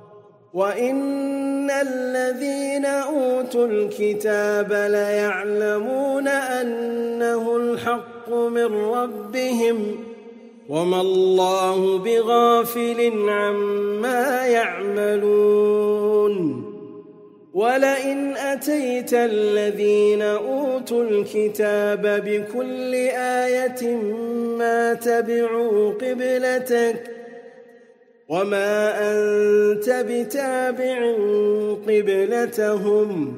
وإن الذين أوتوا الكتاب ليعلمون أنه الحق من ربهم وما الله بغافل عما يعملون ولئن أتيت الذين أوتوا الكتاب بكل آية ما تبعوا قبلتك وما أنت بتابع قبلتهم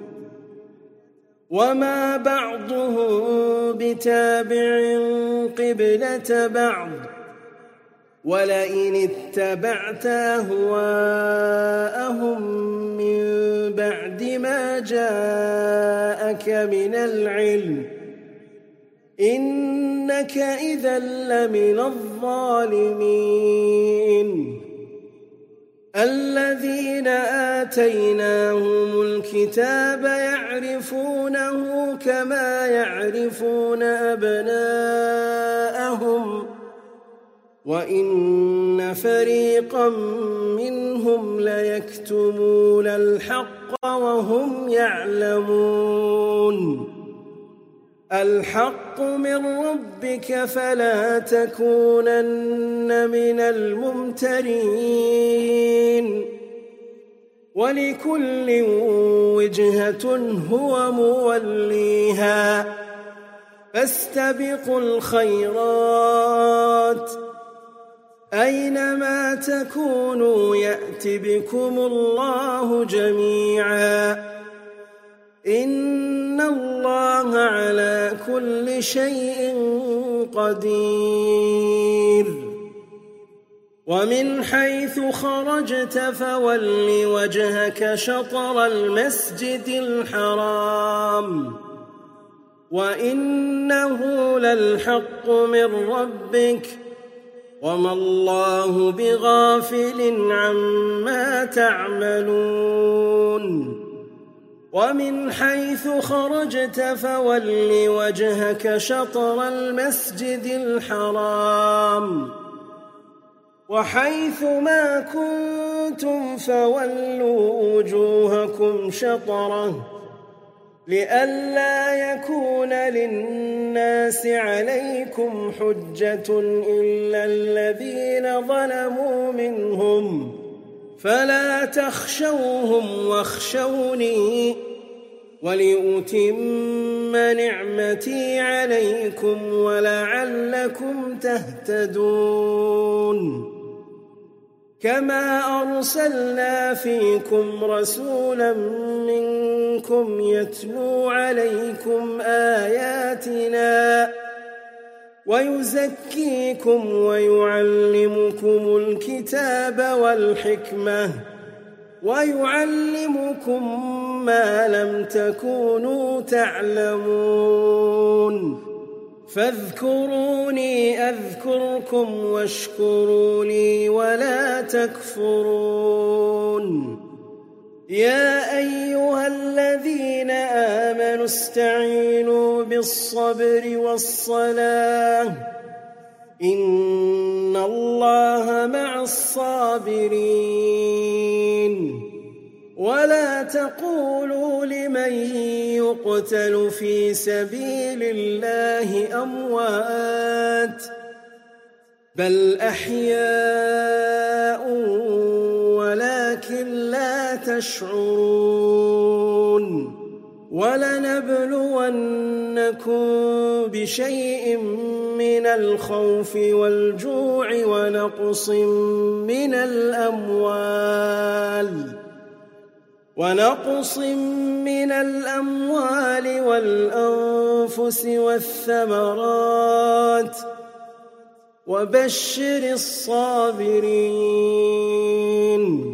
وما بعضهم بتابع قبلة بعض ولئن اتبعت أهواءهم من بعد ما جاءك من العلم إنك إذا لمن الظالمين الذين آتيناهم الكتاب يعرفونه كما يعرفون أبناءهم وإن فريقا منهم ليكتمون الحق وهم يعلمون الحق من ربك فلا تكونن من الممترين ولكل وجهة هو موليها فاستبقوا الخيرات أينما تكونوا يأت بكم الله جميعا إن الله على كل شيء قدير ومن حيث خرجت فول وجهك شطر المسجد الحرام وإنه للحق من ربك وما الله بغافل عما تعملون ومن حيث خرجت فول وجهك شطر المسجد الحرام وحيث ما كنتم فولوا وجوهكم شطره لئلا يكون للناس عليكم حجة إلا الذين ظلموا منهم فلا تخشوهم واخشوني ولأتم نعمتي عليكم ولعلكم تهتدون كما أرسلنا فيكم رسولا منكم يتلو عليكم آياتنا ويزكيكم ويعلمكم الكتاب والحكمة ويعلمكم ما لم تكونوا تعلمون فاذكروني أذكركم واشكروا لي ولا تكفرون يا أيها الذين آمنوا استعينوا بالصبر والصلاة إن الله مع الصابرين ولا تقولوا لمن يقتل في سبيل الله أموات بل أحياء ولكن لا تشعرون ولنبلونكم بشيء من الخوف والجوع ونقص من الأموال ونقص من الأموال والأنفس والثمرات وبشر الصابرين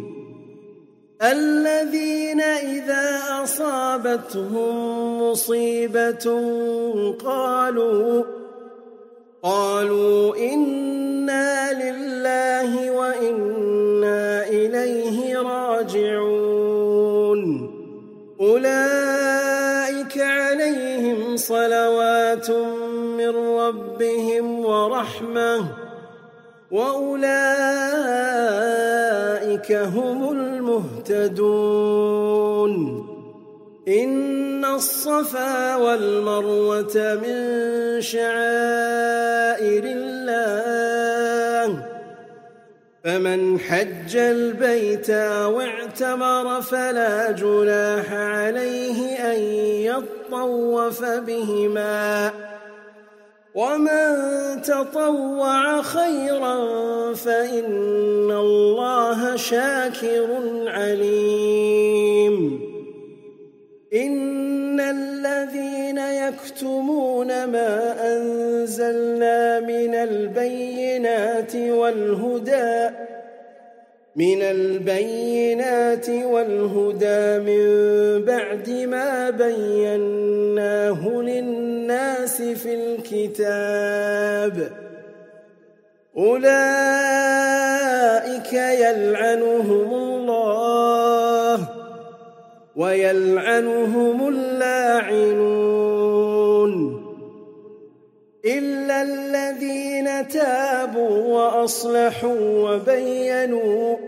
الذين إذا أصابتهم مصيبة قالوا قالوا إنا لله وإنا إليه راجعون أولئك عليهم صلوات من ربهم ورحمة وأولئك هم المهتدون إن الصفا والمروة من شعائر الله فمن حج البيت أو اعتمر فلا جناح عليه أن يطوف بهما ومن تطوع خيرا فإن الله شاكر عليم إن الذين يكتمون ما أنزلنا من البينات والهدى من البينات والهدى من بعد ما بيناه للناس في الكتاب أولئك يلعنهم الله ويلعنهم اللاعنون إلا الذين تابوا وأصلحوا وبينوا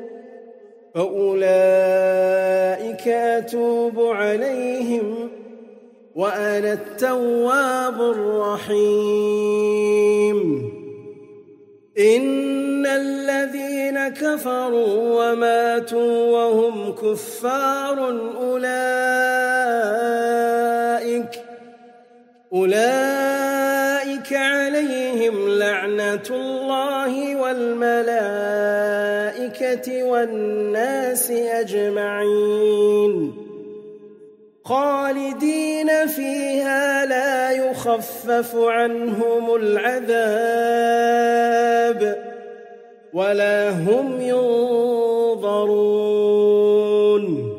فأولئك أتوب عليهم وأنا التواب الرحيم إن الذين كفروا وماتوا وهم كفار أولئك أولئك عليهم لعنة الله والملائكة والناس أجمعين خالدين فيها لا يخفف عنهم العذاب ولا هم ينظرون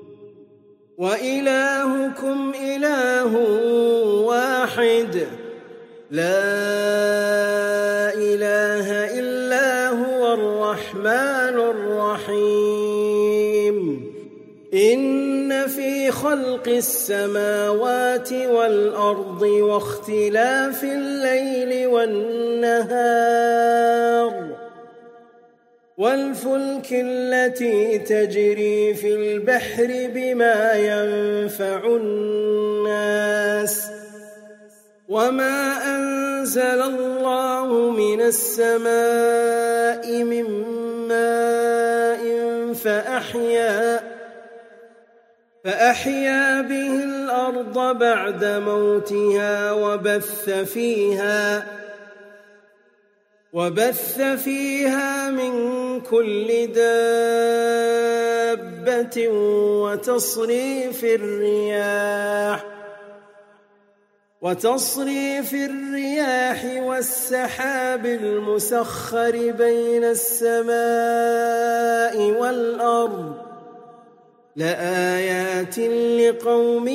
وإلهكم إله واحد لا إله إلا هو الرحمن الرحيم إن في خلق السماوات والأرض واختلاف الليل والنهار والفلك التي تجري في البحر بما ينفع الناس وما أنزل الله من السماء من ماء فأحيا فأحيا به الأرض بعد موتها وبث فيها وبث فيها من كل دابة وتصريف الرياح وتصريف الرياح والسحاب المسخر بين السماء والأرض لآيات لقوم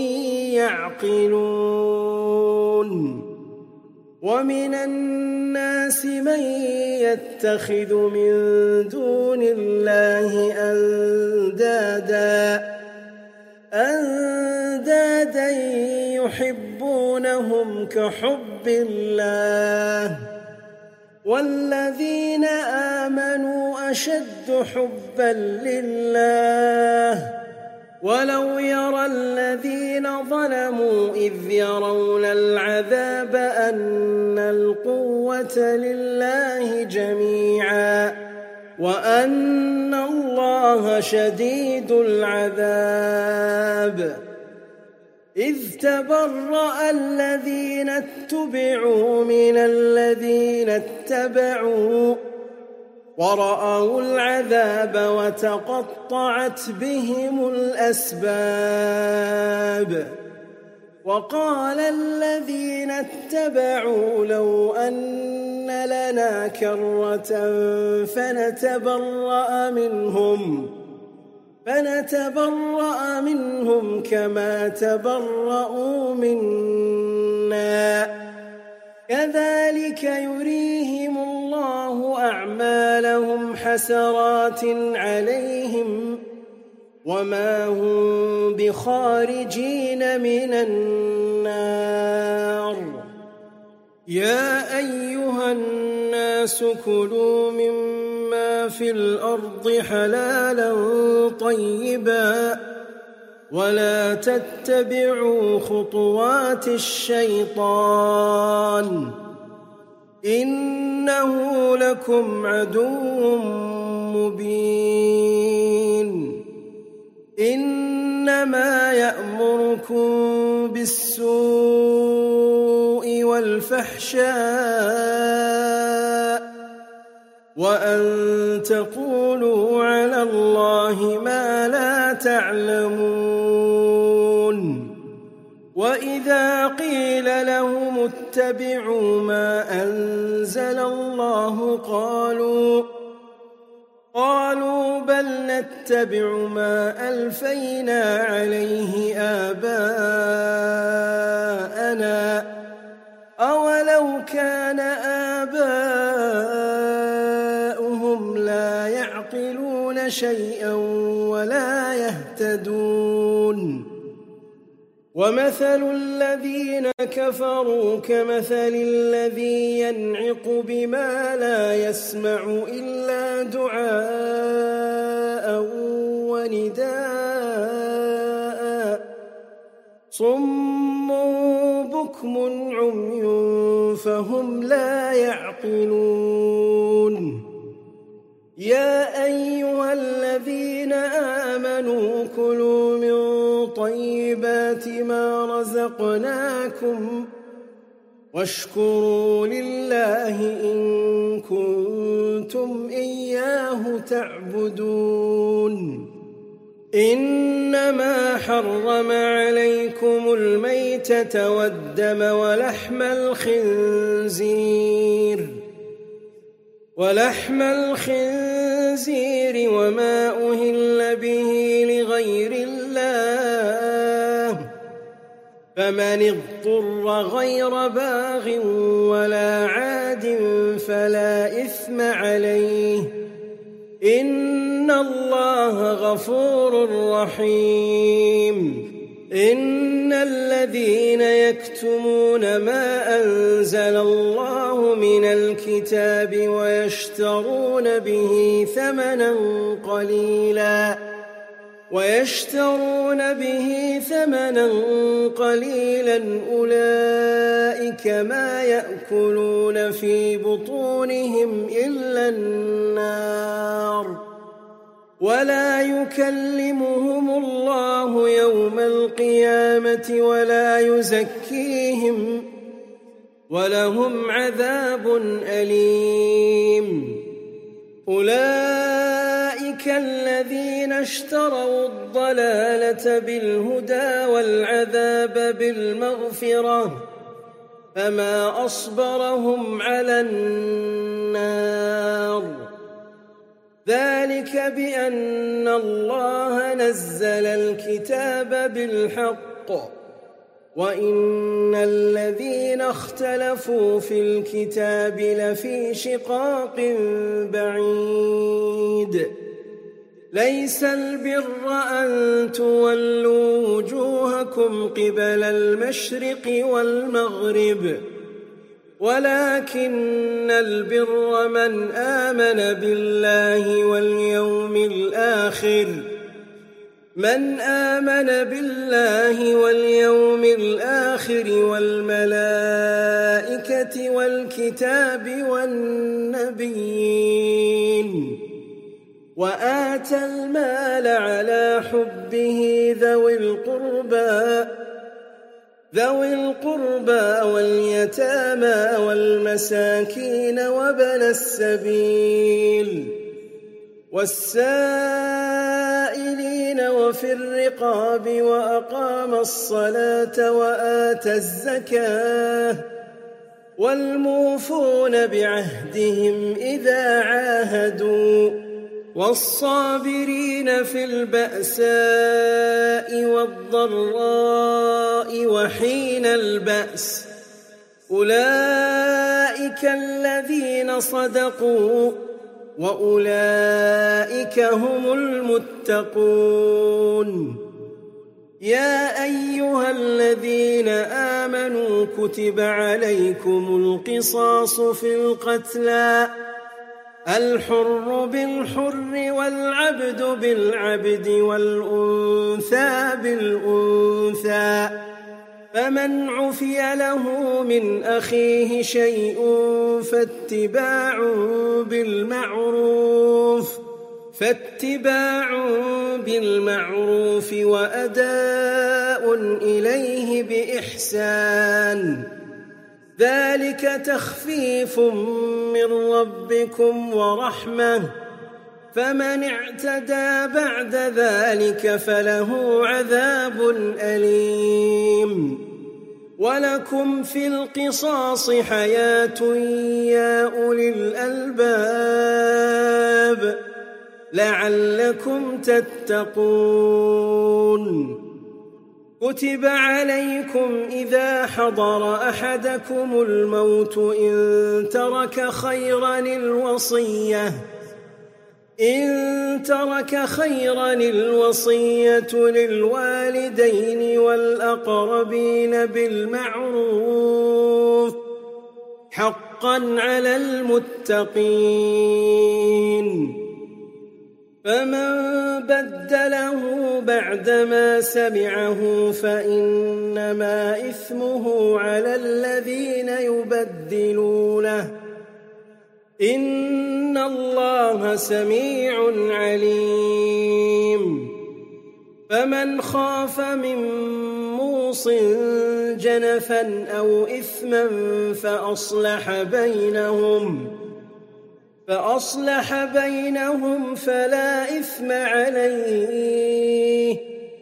يعقلون ومن الناس من يتخذ من دون الله أندادا أندادا يحبونهم كحب الله والذين آمنوا أشد حبا لله ولو يرى الذين ظلموا إذ يرون العذاب أن القوة لله جميعا وأن الله شديد العذاب إذ تبرأ الذين اتبعوا من الذين اتبعوا ورأوا العذاب وتقطعت بهم الأسباب وقال الذين اتبعوا لو أن لنا كرة فنتبرأ منهم فنتبرأ منهم كما تبرأوا منا كذلك يريهم الله أعمالهم حسرات عليهم وما هم بخارجين من النار يا أيها الناس كلوا مما في الأرض حلالا طيبا ولا تتبعوا خطوات الشيطان إنه لكم عدو مبين إنما يأمركم بالسوء والفحشاء وأن تقولوا على الله ما لا تعلمون وإذا قيل لهم اتبعوا ما أنزل الله قالوا قالوا بل نتبع ما ألفينا عليه آباءنا أولو كان آباؤهم لا يعقلون شيئا ولا يهتدون ومثل الذين كفروا كمثل الذي ينعق بما لا يسمع إلا دعاء ونداء صم بكم عمي فهم لا يعقلون يا أيها الذين آمنوا كلوا من طيبات ما رزقناكم واشكروا لله إن كنتم إياه تعبدون إنما حرم عليكم الميتة والدم ولحم الخنزير ولحم الخنزير وما أهل به لغير الله فمن اضطر غير باغ ولا عاد فلا إثم عليه إن الله غفور رحيم. إن الذين يكتمون ما أنزل الله من الكتاب ويشترون به ثمنا قليلا ويشترون به ثمنا قليلا أولئك ما يأكلون في بطونهم إلا النار ولا يكلمهم الله يوم القيامة ولا يزكيهم ولهم عذاب أليم. أولئك الذين اشتروا الضلالة بالهدى والعذاب بالمغفرة فما أصبرهم على النار ذلك بأن الله نزل الكتاب بالحق وإن الذين اختلفوا في الكتاب لفي شقاق بعيد. ليس البر أن تولوا وجوهكم قبل المشرق والمغرب ولكن البر من آمن بالله واليوم الآخر من آمن بالله واليوم الآخر والملائكة والكتاب والنبيين وآتى المال على حبه ذوي القربى ذوي القربى واليتامى والمساكين وابن السبيل والسائلين وفي الرقاب وأقام الصلاة وآتى الزكاة والموفون بعهدهم إذا عاهدوا والصابرين في البأساء والضراء وحين البأس أولئك الذين صدقوا وأولئك هم المتقون. يا أيها الذين آمنوا كتب عليكم القصاص في القتلى الحر بالحر والعبد بالعبد والأنثى بالأنثى فمن عفي له من أخيه شيء فاتباع بالمعروف فاتباع بالمعروف وأداء إليه بإحسان ذلك تخفيف من ربكم ورحمة فمن اعتدى بعد ذلك فله عذاب أليم. ولكم في القصاص حياة يا أولي الألباب لعلكم تتقون. كتب عليكم إذا حضر أحدكم الموت إن ترك خيرا الوصية إن ترك خيرا الوصية للوالدين والأقربين بالمعروف حقا على المتقين. فمن بدله بعدما سمعه فإنما إثمه على الذين يبدلونه إن الله سميع عليم. فمن خاف من موص جنفا أو إثما فأصلح بينهم فأصلح بينهم فلا إثم عليه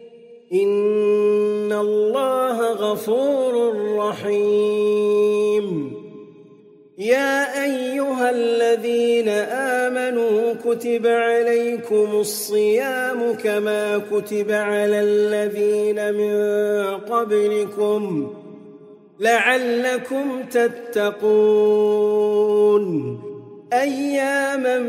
إن الله غفور رحيم. يا أيها أيها الذين آمنوا كتب عليكم الصيام كما كتب على الذين من قبلكم لعلكم تتقون أياما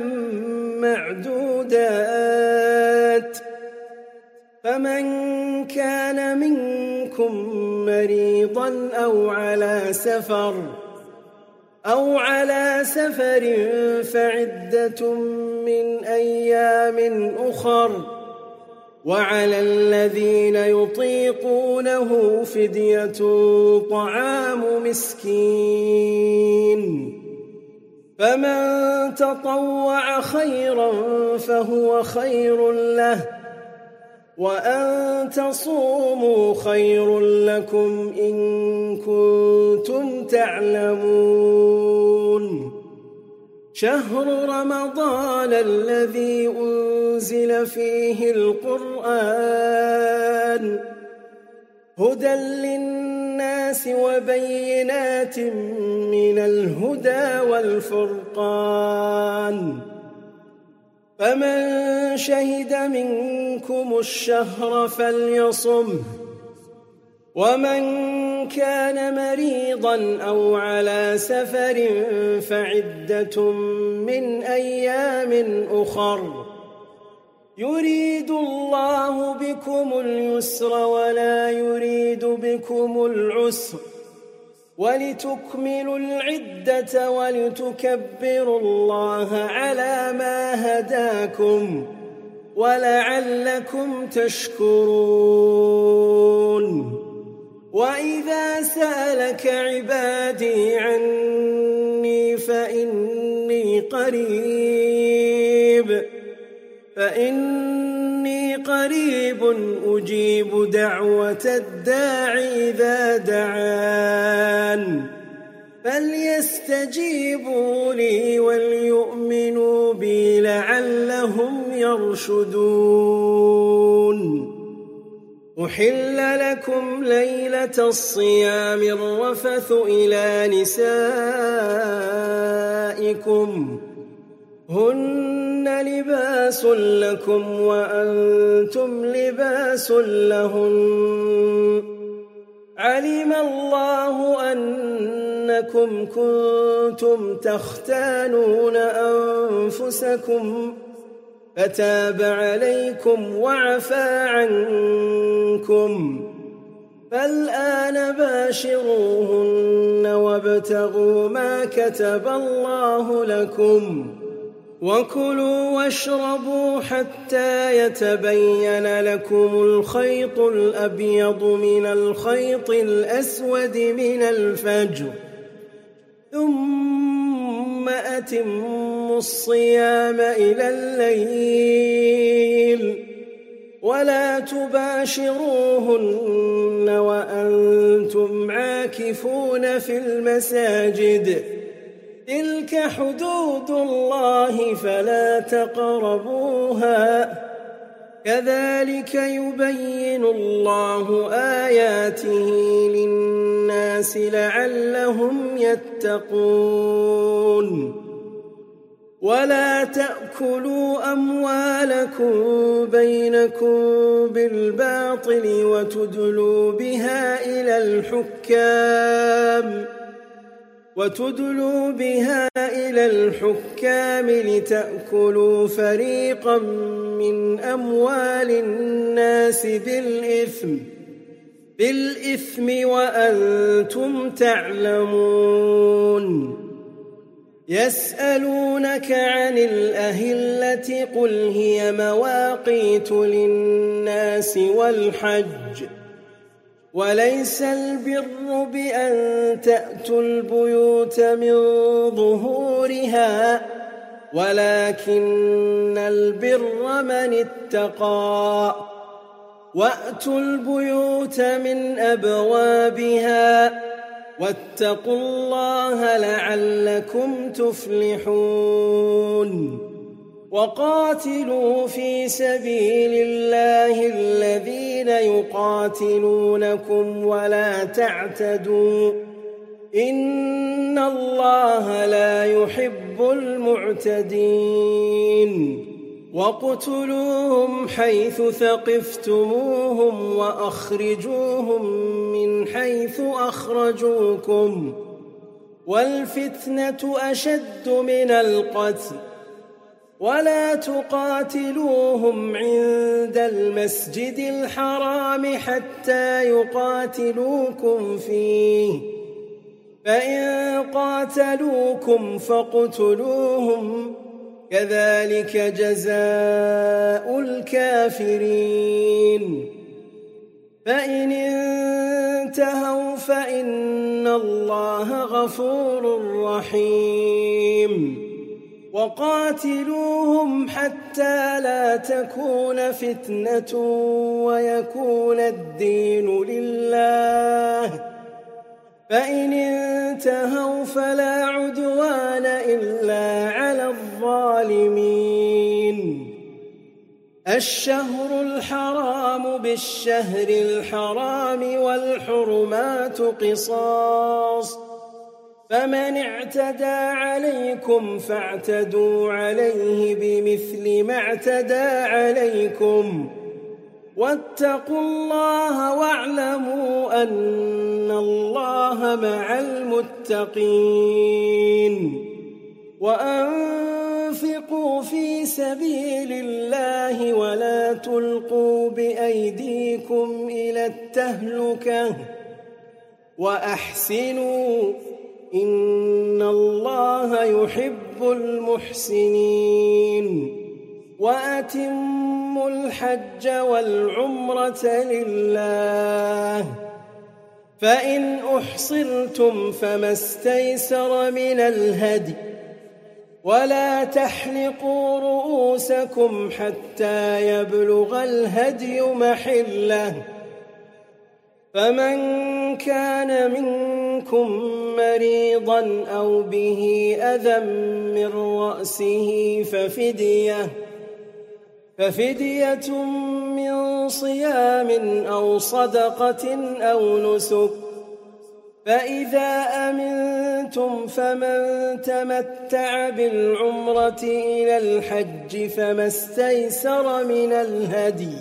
معدودات فمن كان منكم مريضا أو على سفر أو على سفر فعدة من أيام أخر وعلى الذين يطيقونه فدية طعام مسكين فمن تطوع خيرا فهو خير له وأن تصوموا خير لكم إن كنتم تعلمون شهر رمضان الذي أنزل فيه القرآن هدى للناس وبينات من الهدى والفرقان فمن شهد منكم الشهر فليصمه ومن كان مريضا أو على سفر فعدة من أيام أخر يريد الله بكم اليسر ولا يريد بكم العسر ولتكملوا العدة ولتكبروا الله على ما هداكم ولعلكم تشكرون وإذا سألك عبادي عني فإني قريب فإني قريب أجيب دعوة الداع إذا دعان فليستجيبوا لي وليؤمنوا بي لعلهم يرشدون أحل لكم ليلة الصيام الرفث إلى نسائكم هن لباس لكم وأنتم لباس لهن علم الله أنكم كنتم تختانون أنفسكم فتاب عليكم وعفى عنكم فالآن باشروهن وابتغوا ما كتب الله لكم وكلوا واشربوا حتى يتبين لكم الخيط الأبيض من الخيط الأسود من الفجر ثم أتموا الصيام إلى الليل ولا تباشروهن وأنتم عاكفون في المساجد تلك حدود الله فلا تقربوها كذلك يبين الله آياته للناس لعلهم يتقون ولا تأكلوا أموالكم بينكم بالباطل وتدلوا بها إلى الحكام وتدلوا بها إلى الحكام لتأكلوا فريقا من أموال الناس بالإثم بالإثم وأنتم تعلمون يسألونك عن الأهلة قل هي مواقيت للناس والحج وليس البر بأن تأتوا البيوت من ظهورها ولكن البر من اتقى وأتوا البيوت من أبوابها واتقوا الله لعلكم تفلحون وقاتلوا في سبيل الله الذين يقاتلونكم ولا تعتدوا إن الله لا يحب المعتدين واقتلوهم حيث ثقفتموهم وأخرجوهم من حيث أخرجوكم والفتنة أشد من القتل ولا تقاتلوهم عند المسجد الحرام حتى يقاتلوكم فيه فإن قاتلوكم فاقتلوهم كذلك جزاء الكافرين فإن انتهوا فإن الله غفور رحيم وقاتلوهم حتى لا تكون فتنة ويكون الدين لله فإن انتهوا فلا عدوان إلا على الظالمين الشهر الحرام بالشهر الحرام والحرمات قصاص فمن اعتدى عليكم فاعتدوا عليه بمثل ما اعتدى عليكم واتقوا الله واعلموا أن الله مع المتقين وأنفقوا في سبيل الله ولا تلقوا بأيديكم إلى التهلكة وأحسنوا إن الله يحب المحسنين وأتموا الحج والعمرة لله فإن أحصرتم فما استيسر من الهدي ولا تحلقوا رؤوسكم حتى يبلغ الهدي محله فمن كان منكم مريضا أو به أذى من رأسه ففدية ففدية من صيام أو صدقة أو نسك فإذا أمنتم فمن تمتع بالعمرة إلى الحج فما استيسر من الهدي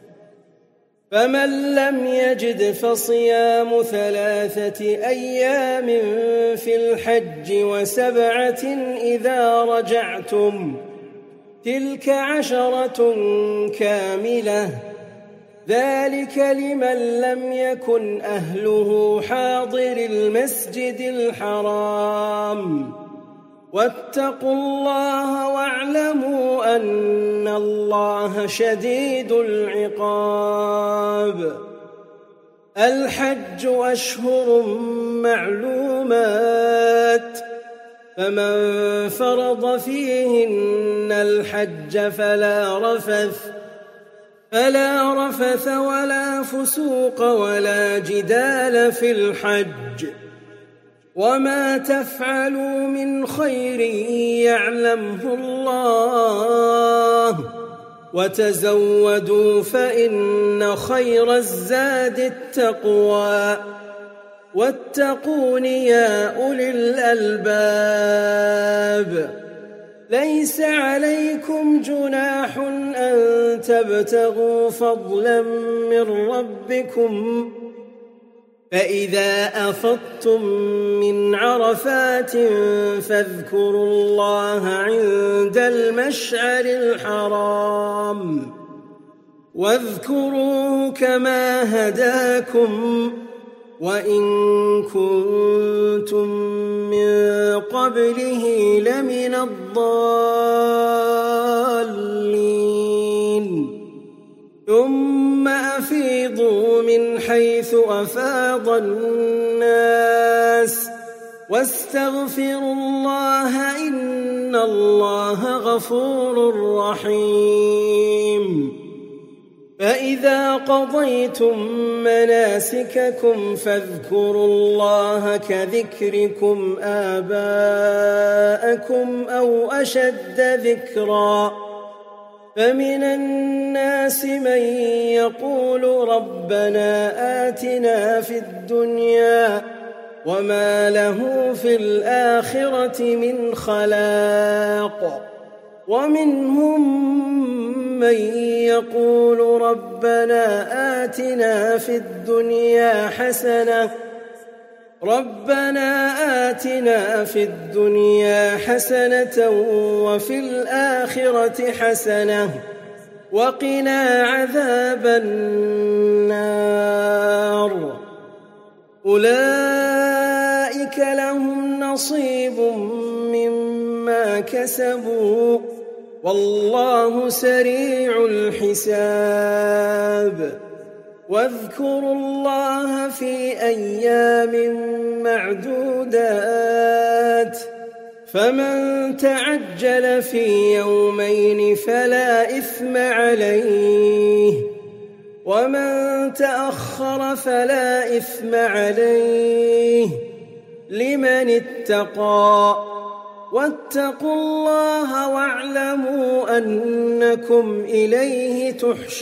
فمن لم يجد فصيام ثلاثة أيام في الحج وسبعة إذا رجعتم تلك عشرة كاملة ذلك لمن لم يكن أهله حاضر المسجد الحرام واتقوا الله واعلموا أن الله شديد العقاب الحج أشهر معلومات فمن فرض فيهن الحج فلا رفث فلا رفث ولا فسوق ولا جدال في الحج وما تفعلوا من خير يعلمه الله وتزودوا فإن خير الزاد التقوى واتقون يا أولي الألباب ليس عليكم جناح أن تبتغوا فضلا من ربكم فإذا أفضتم من عرفات فاذكروا الله عند المشعر الحرام واذكروه كما هداكم وإن كنتم من قبله لمن الضالين ثم أفيضوا من حيث أفاض الناس واستغفروا الله إن الله غفور رحيم فإذا قضيتم مناسككم فاذكروا الله كذكركم آباءكم أو أشد ذكرا فمن الناس من يقول ربنا آتنا في الدنيا وما له في الآخرة من خلاق ومنهم من يقول ربنا آتنا في الدنيا حسنة ربنا آتنا في الدنيا حسنة وفي الآخرة حسنة وقنا عذاب النار أولئك لهم نصيب مما كسبوا والله سريع الحساب واذكروا الله في أيام معدودات فمن تعجل في يومين فلا إثم عليه ومن تأخر فلا إثم عليه لمن اتقى واتقوا الله واعلموا أنكم إليه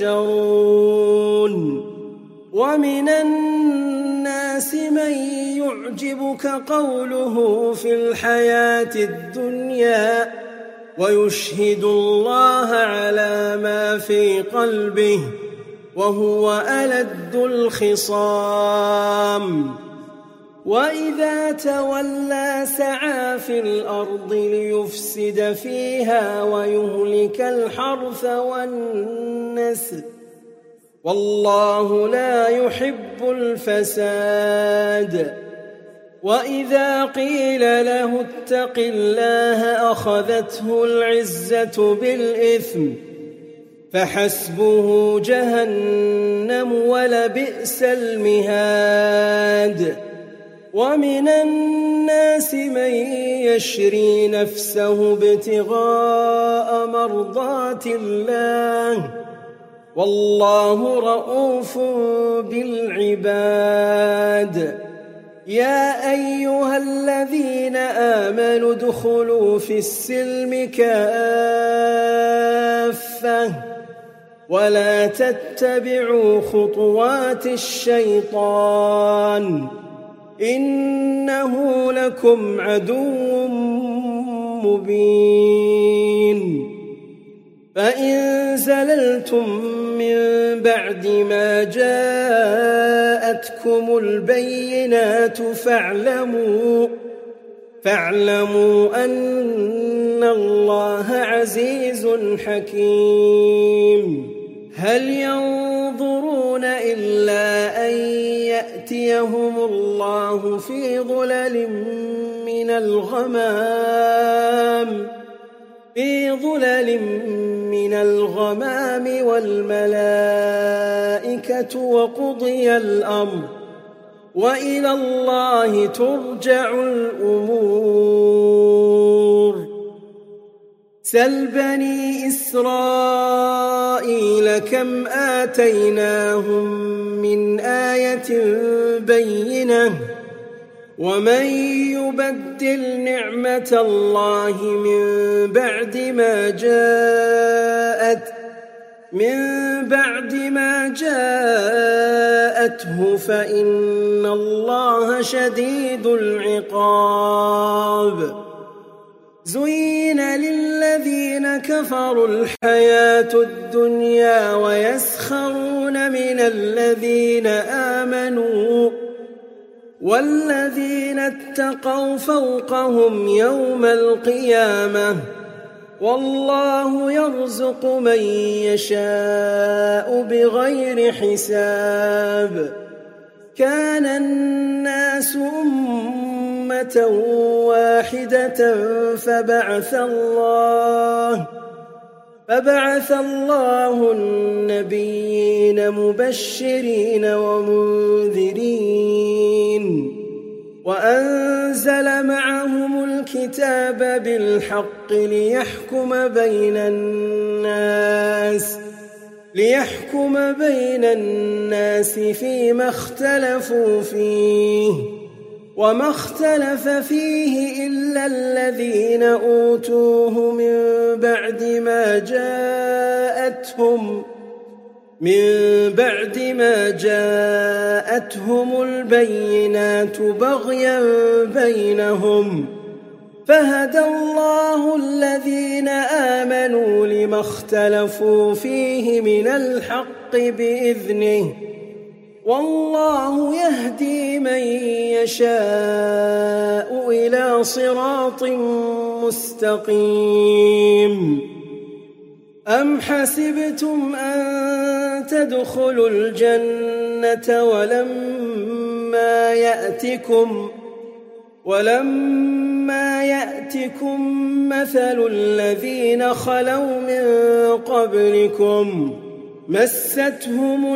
تحشرون ومن الناس من يعجبك قوله في الحياة الدنيا ويشهد الله على ما في قلبه وهو ألد الخصام وإذا تولى سعى في الأرض ليفسد فيها ويهلك الحرث والنسل والله لا يحب الفساد وإذا قيل له اتق الله أخذته العزة بالإثم فحسبه جهنم ولبئس المهاد ومن الناس من يشري نفسه ابتغاء مرضات الله والله رؤوف بالعباد يا أيها الذين آمنوا ادخلوا في السلم كافة ولا تتبعوا خطوات الشيطان إنه لكم عدو مبين فإن زللتم من بعد ما جاءتكم البينات فاعلموا فاعلموا أن الله عزيز حكيم هل ينظرون إلا أن يأتيهم الله في ظلل من الغمام في ظلل من الغمام والملائكة وقضي الأمر وإلى الله ترجع الأمور سل بني إسرائيل كم آتيناهم من آية بينة ومن يبدل نعمة الله من بعد ما جاءت من بعد ما جاءته فإن الله شديد العقاب زين للذين كفروا الحياة الدنيا ويسخرون من الذين آمنوا والذين اتقوا فوقهم يوم القيامة والله يرزق من يشاء بغير حساب كان الناس أمة واحدة فبعث الله فبعث الله النبيين مبشرين ومنذرين وأنزل معهم الكتاب بالحق ليحكم بين الناس ليحكم بين الناس فيما اختلفوا فيه وما اختلف فيه إلا الذين أوتوه من بعد ما جاءتهم من بعد ما جاءتهم البينات بغيا بينهم فهدى الله الذين آمنوا لما اختلفوا فيه من الحق بإذنه والله يهدي من يشاء إلى صراط مستقيم. أم حسبتم أن تدخلوا الجنة ولما يأتكم ولما يأتكم مثل الذين خلوا من قبلكم مستهم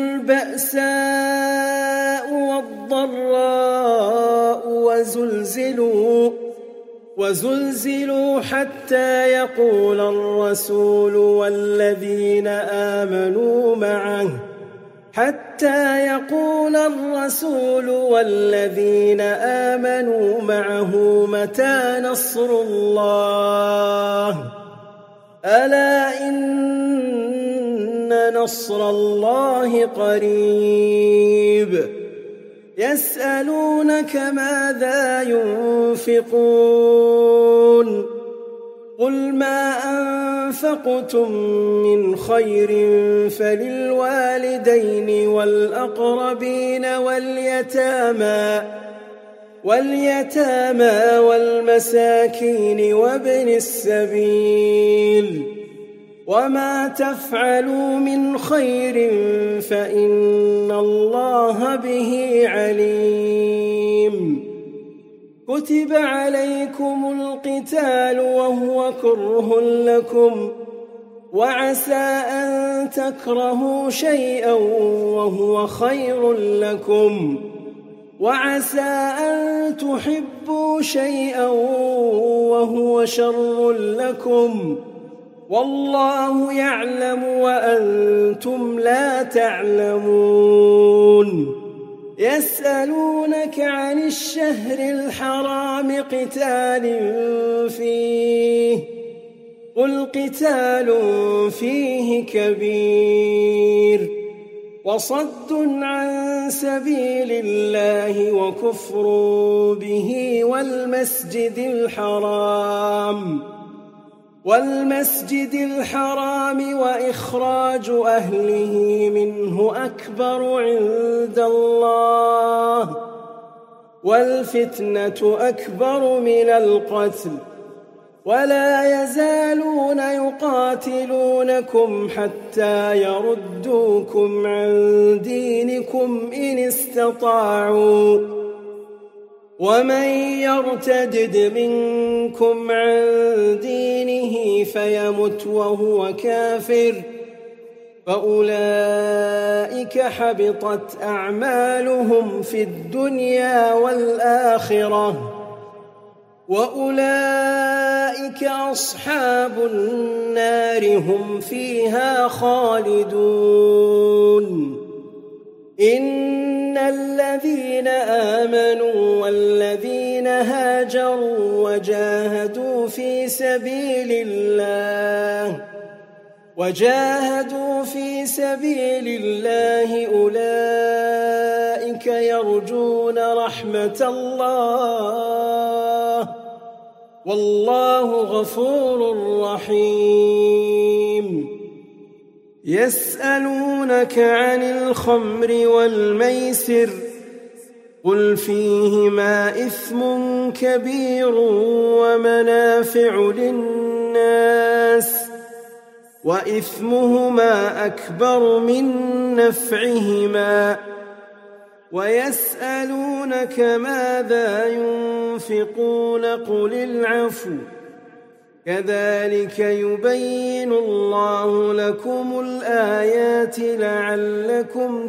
البأساء والضراء وزلزلوا وزلزلوا حتى يقول الرسول والذين آمنوا معه حتى يقول الرسول والذين آمنوا معه متى نصر الله ألا إن نصر الله قريب. يسألونك ماذا ينفقون قل ما أنفقتم من خير فللوالدين والأقربين واليتامى واليتامى والمساكين وابن السبيل وما تفعلوا من خير فإن الله به عليم. كتب عليكم القتال وهو كره لكم وعسى أن تكرهوا شيئا وهو خير لكم وعسى أن تحبوا شيئا وهو شر لكم والله يعلم وأنتم لا تعلمون. يسألونك عن الشهر الحرام قتال فيه قل قتال فيه كبير وصد عن سبيل الله وكفر به والمسجد الحرام والمسجد الحرام وإخراج أهله منه أكبر عند الله والفتنة أكبر من القتل ولا يزالون يقاتلونكم حتى يردوكم عن دينكم إن استطاعوا ومن يرتدد منكم عن دينه فيمت وهو كافر فأولئك حبطت أعمالهم في الدنيا والآخرة وأولئك أصحاب النار هم فيها خالدون. إن الذين آمنوا والذين هاجروا وجاهدوا في سبيل الله وجاهدوا في سبيل الله أولئك يرجون رحمة الله والله غفور رحيم. يسألونك عن الخمر والميسر قل فيهما إثم كبير ومنافع للناس وإثمهما أكبر من نفعهما ويسألونك ماذا ينفقون قل العفو كذلك يبين الله لكم الآيات لعلكم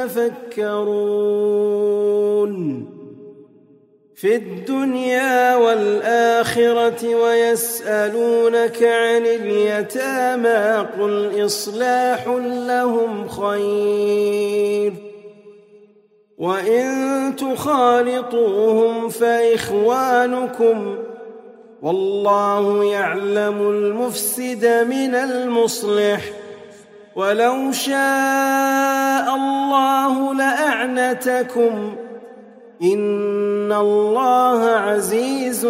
تتفكرون في الدنيا والآخرة. ويسألونك عن اليتامى قل إصلاح لهم خير وإن تخالطوهم فإخوانكم والله يعلم المفسد من المصلح ولو شاء الله لأعنتكم إن الله عزيز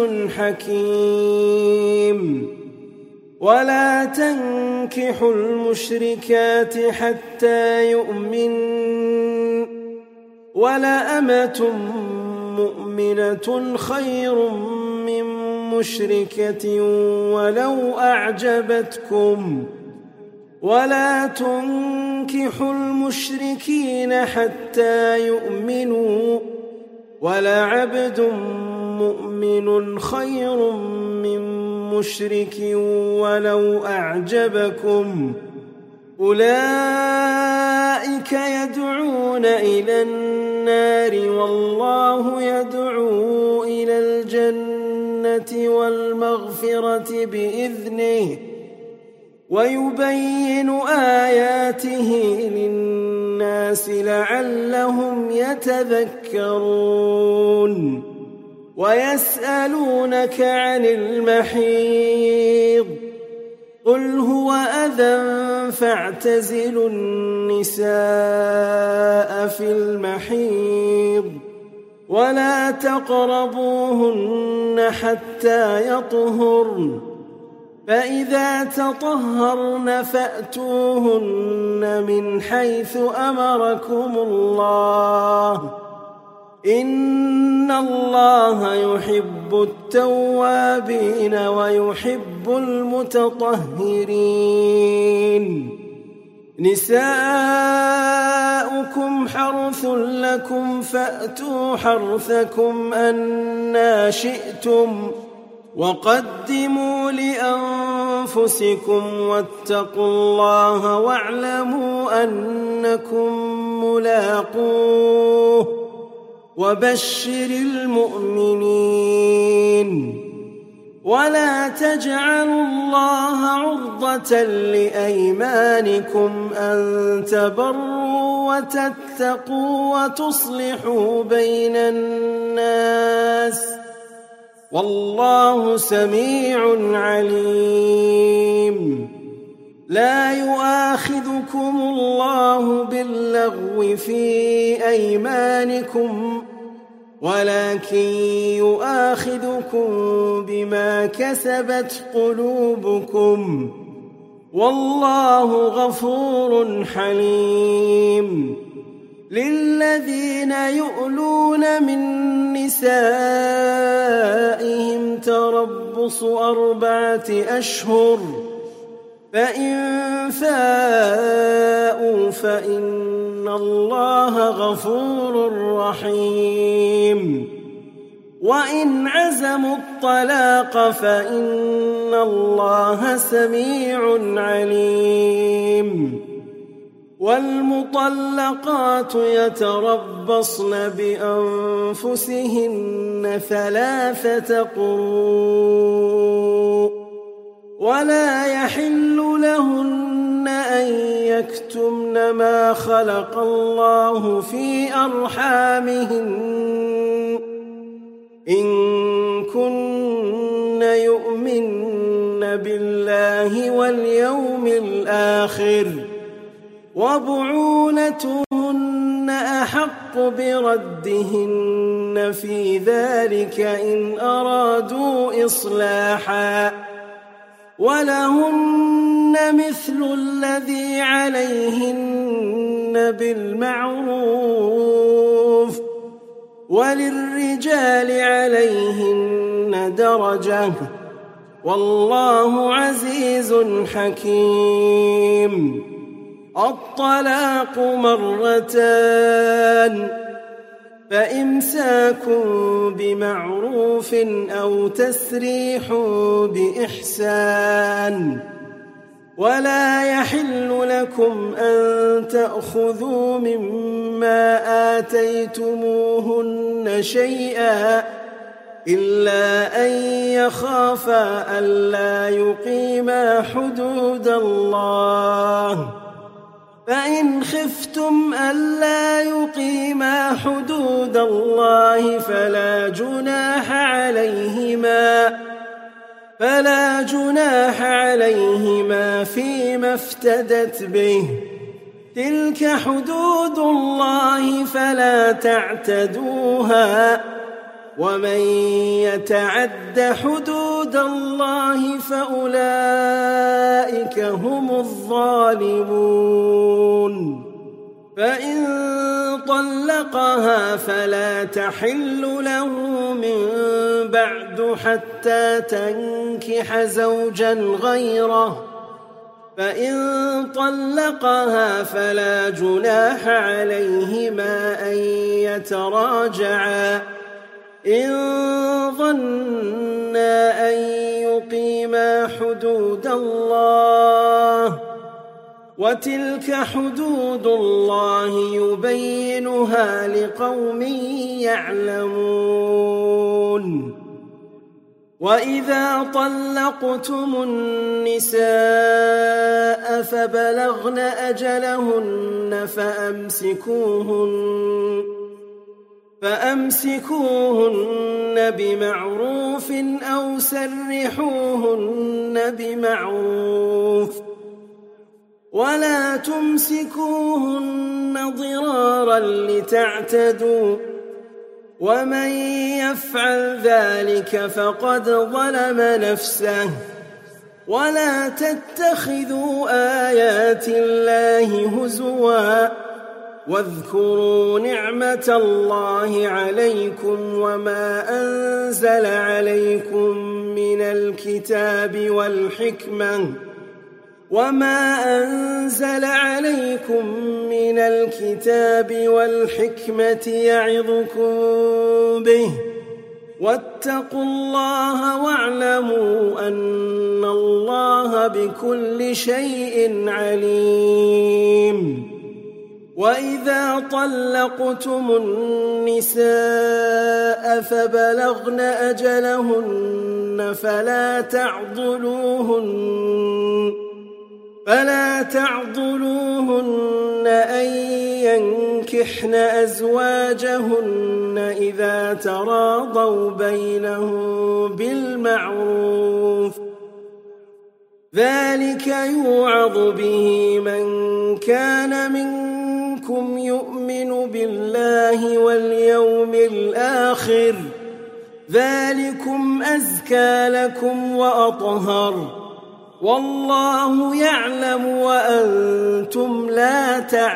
حكيم ولا تنكحوا المشركات حتى يؤمن ولأمة مؤمنة خير من مشركة ولو أعجبتكم ولا تنكحوا المشركين حتى يؤمنوا ولعبد مؤمن خير من مشرك ولو أعجبكم أولئك يدعون إلى النار والله يدعو إلى الجنة والمغفرة بإذنه ويبين آياته للناس لعلهم يتذكرون ويسألونك عن المحيض قل هو أذى فاعتزلوا النساء في المحيض ولا تقربوهن حتى يطهرن فإذا تطهرن فأتوهن من حيث أمركم الله إن الله يحب التوابين ويحب المتطهرين نساؤكم حرث لكم فأتوا حرثكم أنى شئتم وقدموا لأنفسكم واتقوا الله واعلموا أنكم ملاقوه وبشر المؤمنين ولا تجعلوا الله عرضة لأيمانكم أن تبروا وتتقوا وتصلحوا بين الناس والله سميع عليم لا يؤاخذكم الله باللغو في أيمانكم ولكن يؤاخذكم بما كسبت قلوبكم والله غفور حليم للذين يؤلون من نسائهم تربص أربعة أشهر فإن فاءوا فإن الله غفور رحيم وإن عزموا الطلاق فإن الله سميع عليم والمطلقات يتربصن بأنفسهن ثلاثة قروء ولا يحل لهن أن يكتمن ما خلق الله في أرحامهن إن كن يؤمن بالله واليوم الآخر وبعولتهن أحق بردهن في ذلك إن أرادوا إصلاحا ولهن مثل الذي عليهن بالمعروف وللرجال عليهن درجة والله عزيز حكيم الطلاق مرتان فإمساك بمعروف أو تسريح بإحسان ولا يحل لكم أن تأخذوا مما آتيتموهن شيئا إلا أن يخافا ألا يقيما حدود الله فإن خفتم ألا يقيما حدود الله فلا جناح عليهما فلا جناح عليهما فيما افتدت به. تلك حدود الله فلا تعتدوها، ومن يتعد حدود الله فأولئك هم الظالمون. فإن طلقها فلا تحل له من بعد حتى تنكح زوجا غيره. فإن طلقها فلا جناح عليهما أن يتراجعا إن ظنا أن يقيما حدود الله، وتلك حدود الله يبينها لقوم يعلمون. وإذا طلقتم النساء فبلغن أجلهن فأمسكوهن فأمسكوهن بمعروف أو سرحوهن بمعروف، ولا تمسكوهن ضرارا لتعتدوا، ومن يفعل ذلك فقد ظلم نفسه. ولا تتخذوا آيات الله هزوا، واذكروا نعمة الله عليكم وما أنزل عليكم من الكتاب والحكمة وما أنزل عليكم من الكتاب والحكمة يعظكم به، واتقوا الله واعلموا أن الله بكل شيء عليم. وإذا طلقتم النساء فبلغن أجلهن فلا تعضلوهن فلا تعضلوهن أن ينكحن أزواجهن إذا تراضوا بينهم بالمعروف، ذلك يوعظ به من كان منكم يؤمن بالله واليوم الآخر، ذلكم أزكى لكم وأطهر، والله يعلم وأنتم لا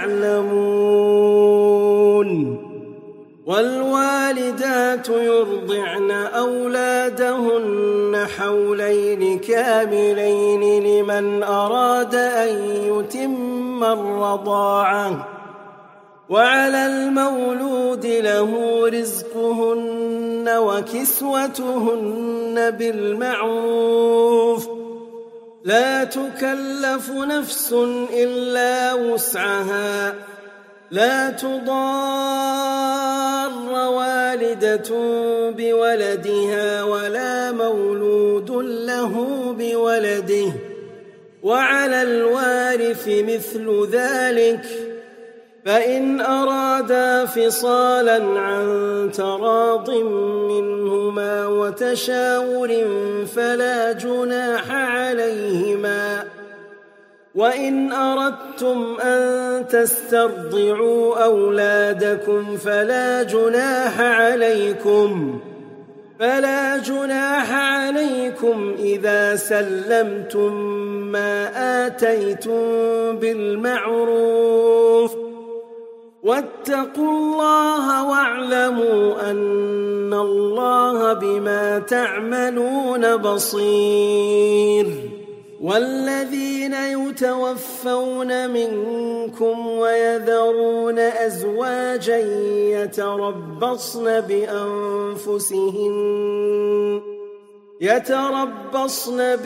تعلمون. والوالدات يرضعن أولادهن حولين كاملين لمن أراد أن يتم الرضاعة، وعلى المولود له رزقهن وكسوتهن بالمعروف، لا تكلف نفس إلا وسعها، لا تضار والدة بولدها ولا مولود له بولده، وعلى الوارث مثل ذلك، فإن أرادا فصالا عن تراض منهما وتشاور فلا جناح عليهما. وإن أردتم أن تسترضعوا أولادكم فلا جناح عليكم فلا جناح عليكم إذا سلمتم ما آتيتم بالمعروف، واتقوا الله واعلموا أن الله بما تعملون بصير. والذين يتوفون منكم ويذرون أزواجا يتربصن بأنفسهن يتربصن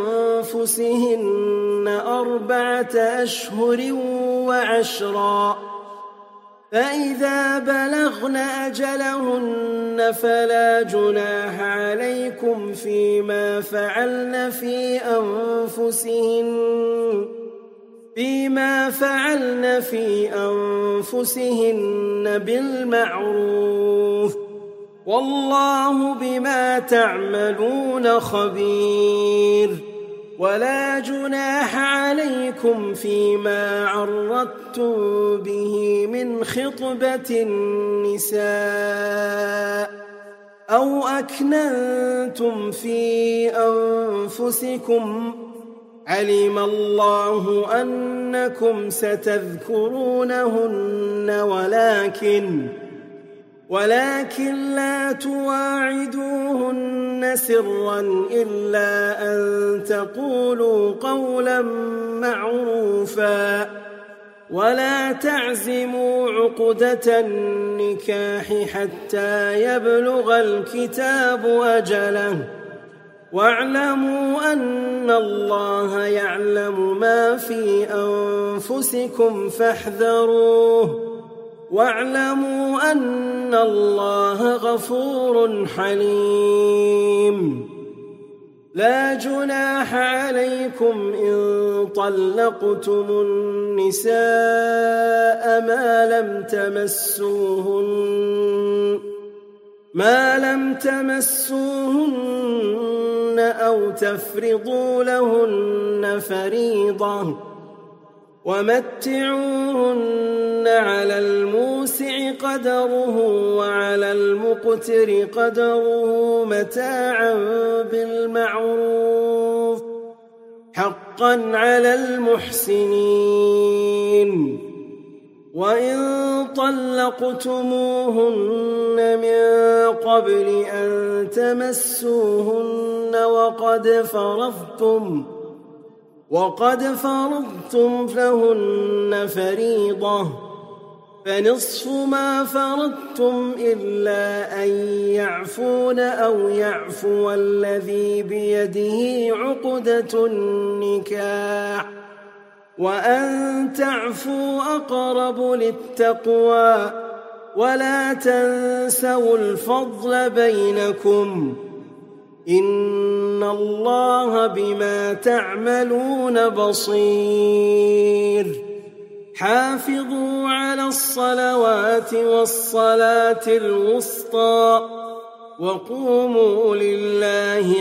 بأنفسهن أربعة أشهر وعشرا، فإذا بلغن أجلهن فلا جناح عليكم فيما فعلن في أنفسهن فيما فعلن في أنفسهن بالمعروف، والله بما تعملون خبير. ولا جناح عليكم فيما عرضتم به من خطبة النساء أو أكننتم في أنفسكم، علم الله أنكم ستذكرونهن ولكن ولكن لا تواعدوهن سرا إلا أن تقولوا قولا معروفا، ولا تعزموا عقدة النكاح حتى يبلغ الكتاب أجله، واعلموا أن الله يعلم ما في أنفسكم فاحذروه، واعلموا أن الله غفور حليم. لا جناح عليكم إن طلقتم النساء ما لم تمسوهن ما لم تمسوهن أو تفرضوا لهن فريضة، ومتعوهن على الموسع قدره وعلى المقتر قدره متاعا بالمعروف حقا على المحسنين. وإن طلقتموهن من قبل أن تمسوهن وقد فرضتم وقد فرضتم لهن فريضة، فنصف ما فرضتم إلا أن يعفون أو يعفو الذي بيده عقدة النكاح، وأن تعفوا أقرب للتقوى، ولا تنسوا الفضل بينكم، إن الله بما تعملون بصير. حافظوا على الصلوات والصلاة الوسطى وقوموا لله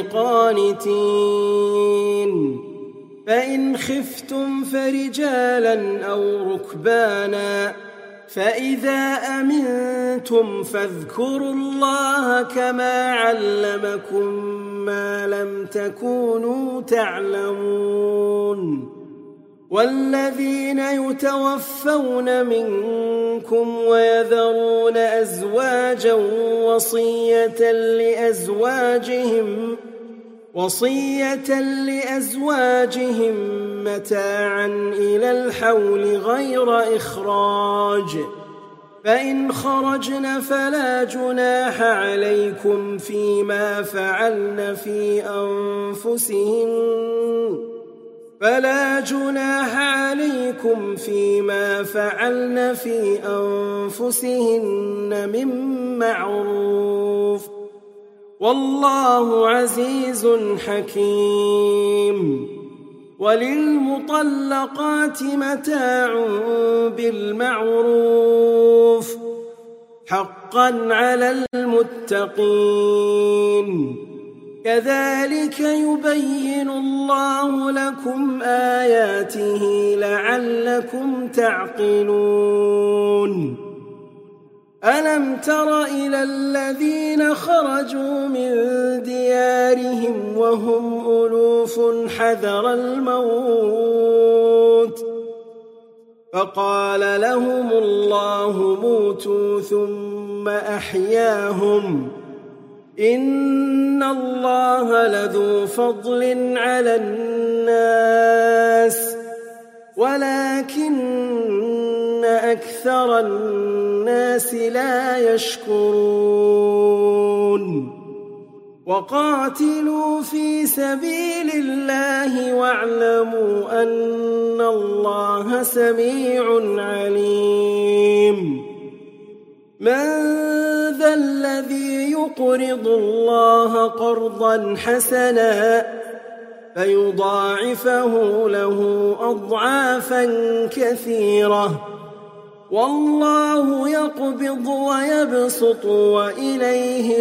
قانتين. فإن خفتم فرجالا أو ركبانا، فإذا أمنتم فاذكروا الله كما علمكم ما لم تكونوا تعلمون. والذين يتوفون منكم ويذرون أزواجا وصية لأزواجهم وصية لأزواجهم متاعا إلى الحول غير إخراج، فإن خرجن فلا جناح عليكم فيما فعلن في أنفسهن فلا جناح عليكم فيما فعلن في أنفسهن من معروف، والله عزيز حكيم. وللمطلقات متاع بالمعروف حقا على المتقين. كذلك يبين الله لكم آياته لعلكم تعقلون. ألم تر إلى الذين خرجوا من ديارهم وهم ألوف حذر الموت فقال لهم الله موتوا ثم أحياهم، إن الله لذو فضل على الناس ولكن أكثر الناس لا يشكرون. وقاتلوا في سبيل الله واعلموا أن الله سميع عليم. من ذا الذي يقرض الله قرضا حسنا فيضاعفه له أضعافا كثيرة والله يقبض ويبسط وإليه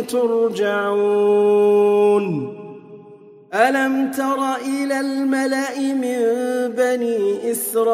ترجعون ألم تر إلى الملأ من بني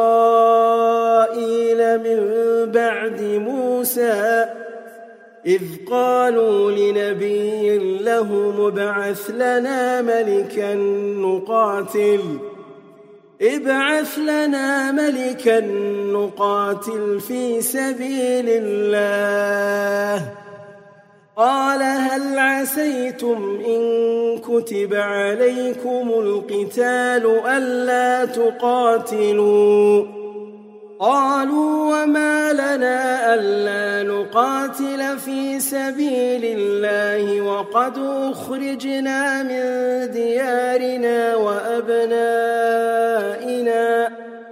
إسرائيل من بعد موسى إذ قالوا لنبي له مبعث لنا ملكا نقاتل ابعث لنا ملكا نقاتل في سبيل الله قال هل عسيتم إن كتب عليكم القتال ألا تقاتلوا قالوا وما لنا ألا نقاتل في سبيل الله وقد أخرجنا من ديارنا وأبنائنا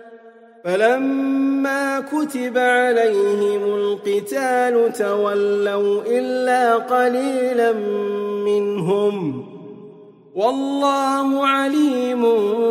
فلما كتب عليهم القتال تولوا إلا قليلا منهم والله عليم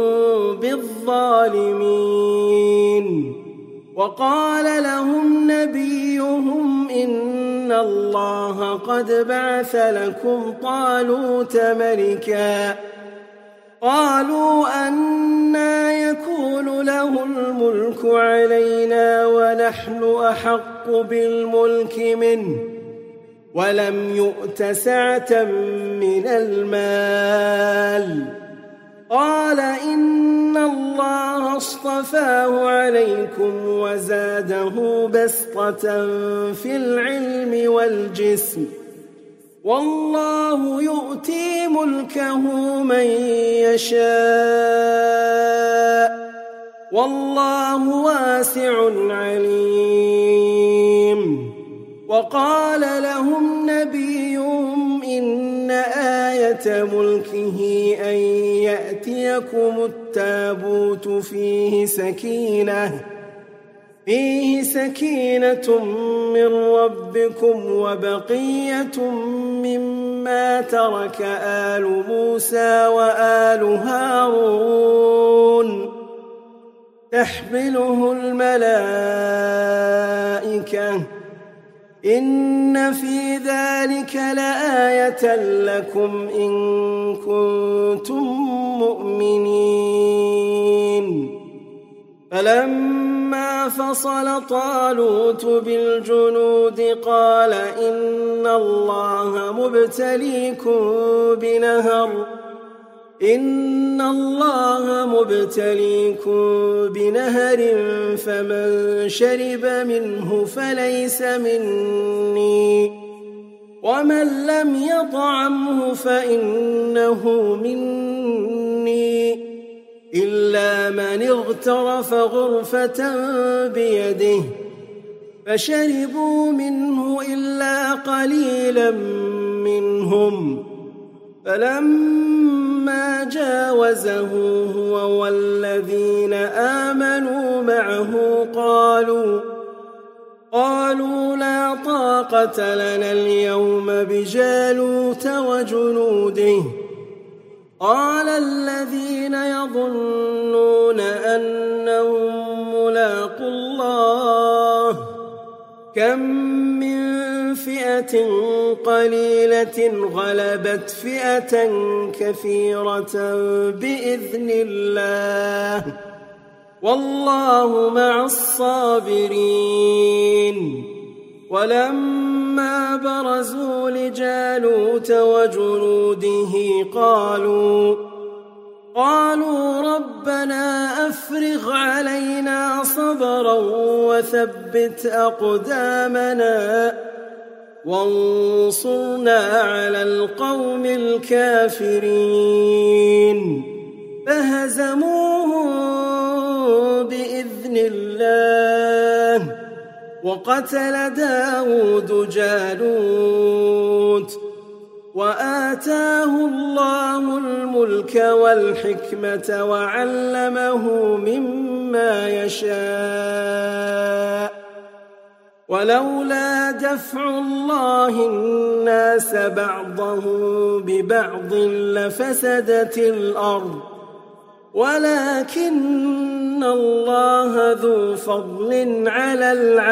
بالظالمين وقال لهم نبيهم إن الله قد بعث لكم طالوت ملكا قالوا أنى يكون له الملك علينا ونحن أحق بالملك منه ولم يؤت سعة من المال قال إن الله اصطفاه عليكم وزاده بسطة في العلم والجسم والله يؤتي ملكه من يشاء والله واسع عليم وقال لهم نبيهم إن آية ملكه أن يأتيكم التابوت فيه سكينة فيه سكينة من ربكم وبقية مما ترك آل موسى وآل هارون تحمله الملائكة إن في ذلك لآية لكم إن كنتم مؤمنين فلما فصل طالوت بالجنود قال إن الله مبتليكم بنهر إن الله مبتليكم بنهر فمن شرب منه فليس مني ومن لم يطعمه فإنه مني إلا من اغترف غرفة بيده فشربوا منه إلا قليلا منهم فلما جاوزه هو والذين آمنوا معه قالوا قالوا لا طاقة لنا اليوم بجالوت وجنوده قال الذين يظنون أنهم ملاقو الله كم من فئة قليلة غلبت فئة كثيرة بإذن الله والله مع الصابرين ولما برزوا لجالوت وجنوده قالوا قالوا ربنا أفرغ علينا صبرا وثبت أقدامنا وانصرنا على القوم الكافرين فهزموهم بإذن الله وقتل داود جالوت وآتاه الله الملك والحكمة وعلمه مما يشاء ولولا دفع الله الناس بعضهم ببعض لفسدت الأرض ولكن إن الله ذو فضل على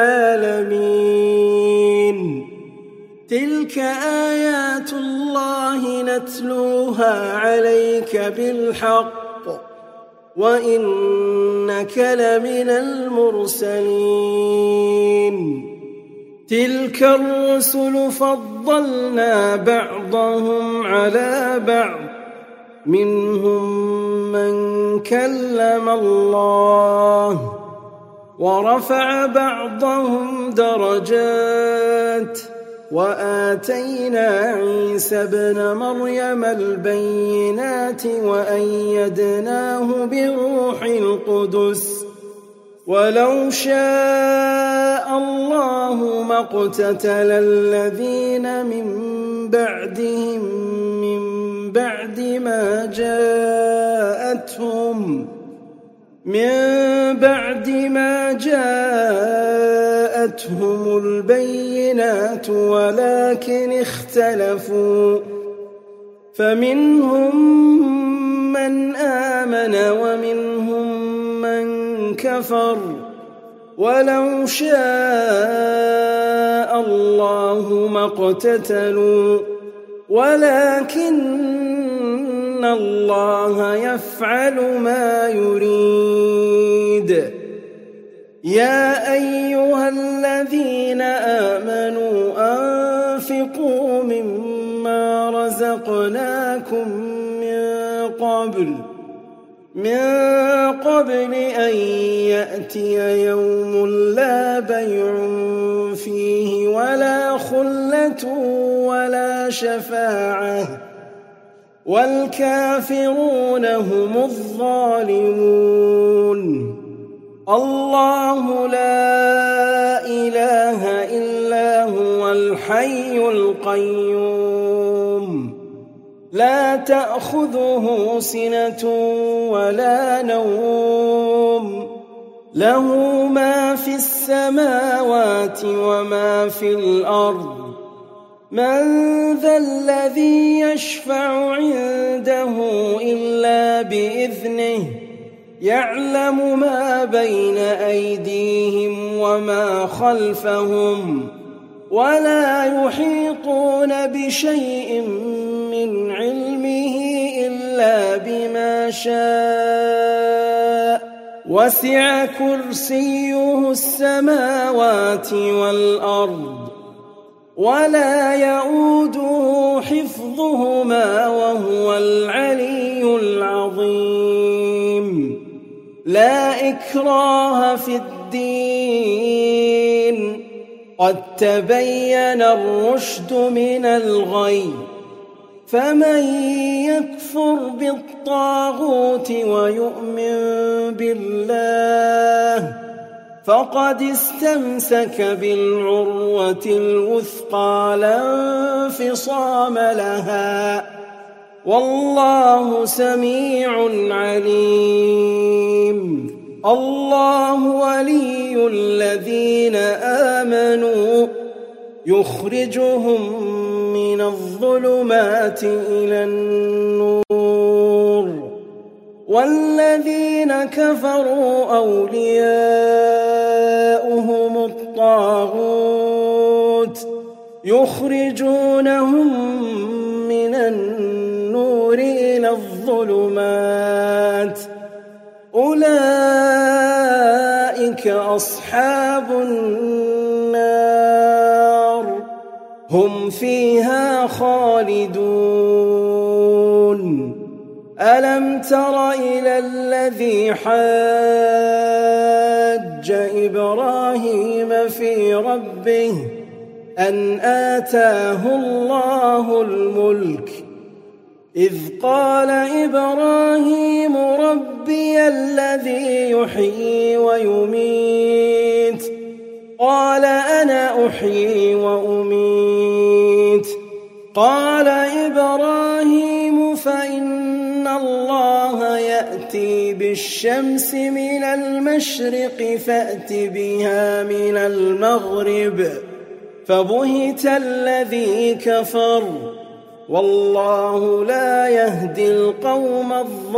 العالمين. تلك آيات الله نتلوها عليك بالحق وإنك لمن المرسلين. تلك الرسل فضلنا بعضهم على بعض منهم من كلم الله ورفع بعضهم درجات وآتينا عيسى ابن مريم البينات وأيدناه بروح القدس ولو شاء الله ما اقتتل الذين من بعدهم من بعد ما جاءتهم من بعد ما جاءتهم البينات ولكن اختلفوا فمنهم من آمن ومنهم من كفر ولو شاء الله ما اقتتلوا ولكن الله يفعل ما يريد. يا أيها الذين آمنوا أنفقوا مما رزقناكم من قبل من قبل أن يأتي يوم لا بيع فيه ولا خلة ولا شفاعة والكافرون هم الظالمون. الله لا إله إلا هو الحي القيوم لا تأخذه سنة ولا نوم له ما في السماوات وما في الأرض من ذا الذي يشفع عنده إلا بإذنه يعلم ما بين أيديهم وما خلفهم ولا يحيطون بشيء من علمه إلا بما شاء وسع كرسيه السماوات والأرض ولا يؤوده حفظهما وهو العلي العظيم. لا إكراه في الدين قد تبين الرشد من الغي فمن يكفر بالطاغوت ويؤمن بالله فقد استمسك بالعروة الوثقى لا انفصام لها والله سميع عليم. الله ولي الذين آمنوا يخرجهم من الظلمات إلى النور والذين كفروا أولياؤهم الطاغوت يخرجونهم من النور إلى الظلمات أولئك أصحاب النار هم فيها خالدون. ألم تر إلى الذي حاج إبراهيم في ربه أن آتاه الله الملك إذ قال إبراهيم ربي الذي يحيي ويميت قال أنا أحيي وأميت قال إبراهيم فإن الله يأتي بالشمس من المشرق فأت بها من المغرب فبهت الذي كفر والله لا يهدي القوم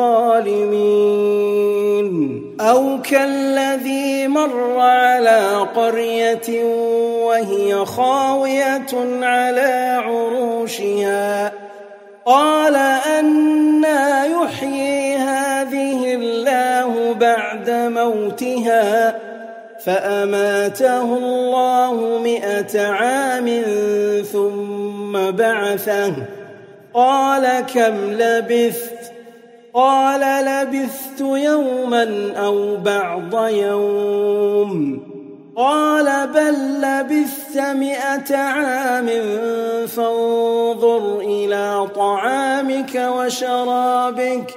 الظالمين. أو كالذي مر على قرية وهي خاوية على عروشها قال أنى يحيي هذه الله بعد موتها فأماته الله مئة عام ثم بعثه قال كم لبثت قال لبثت يوما أو بعض يوم قال بل لبثت مئة عام فانظر إلى طعامك وشرابك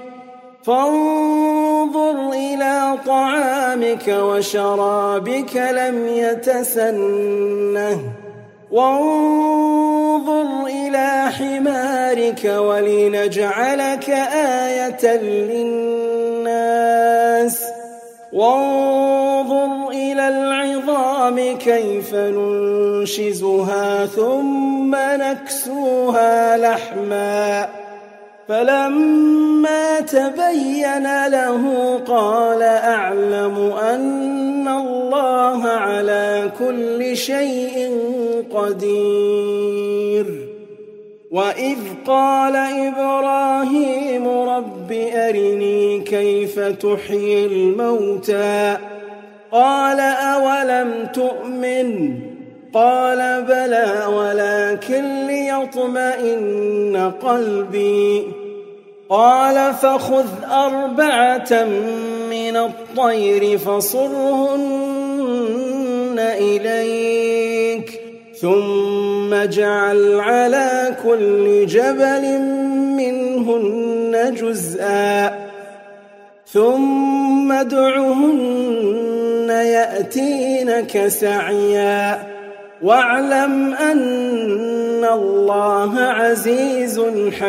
فانظر إلى طعامك وشرابك لم يتسنه وانظر إلى حمارك ولنجعلك آية للناس وانظر إلى العظام كيف ننشزها ثم نكسوها لحما فلما تبين له قال أعلم أن الله على كل شيء قدير. وإذ قال إبراهيم رب أرني كيف تحيي الموتى قال أولم تؤمن قال بلى ولكن ليطمئن قلبي قال فخذ أربعة من الطير فصرهن إليك ثم اجعل على كل جبل منهن جزءا ثم ادعهن يأتينك سعيا واعلم أن الله عزيز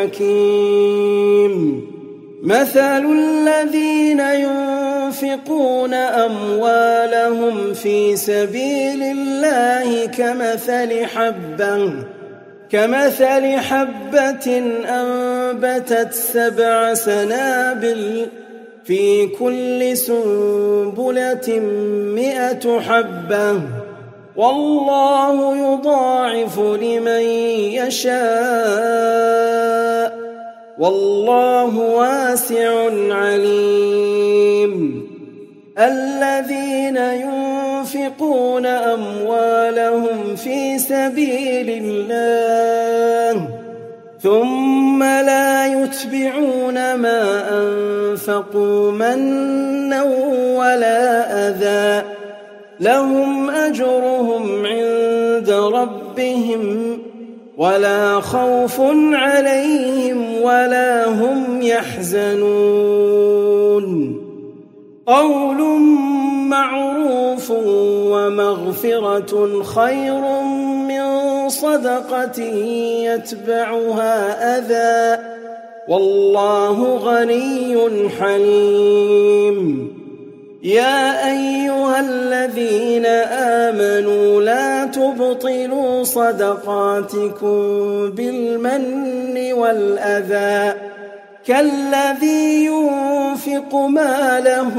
حكيم. مثل الذين ينفقون أموالهم في سبيل الله كمثل حبة كمثل حبة أنبتت سبع سنابل في كل سنبلة مئة حبة والله يضاعف لمن يشاء والله واسع عليم. الذين ينفقون أموالهم في سبيل الله ثم لا يتبعون ما أنفقوا منا ولا أذى لهم أجرهم عند ربهم ولا خوف عليهم ولا هم يحزنون. قول معروف ومغفرة خير من صدقة يتبعها أذى والله غني حليم. يا أيها الذين آمنوا لا تبطلوا صدقاتكم بالمن والأذى كالذي ينفق ماله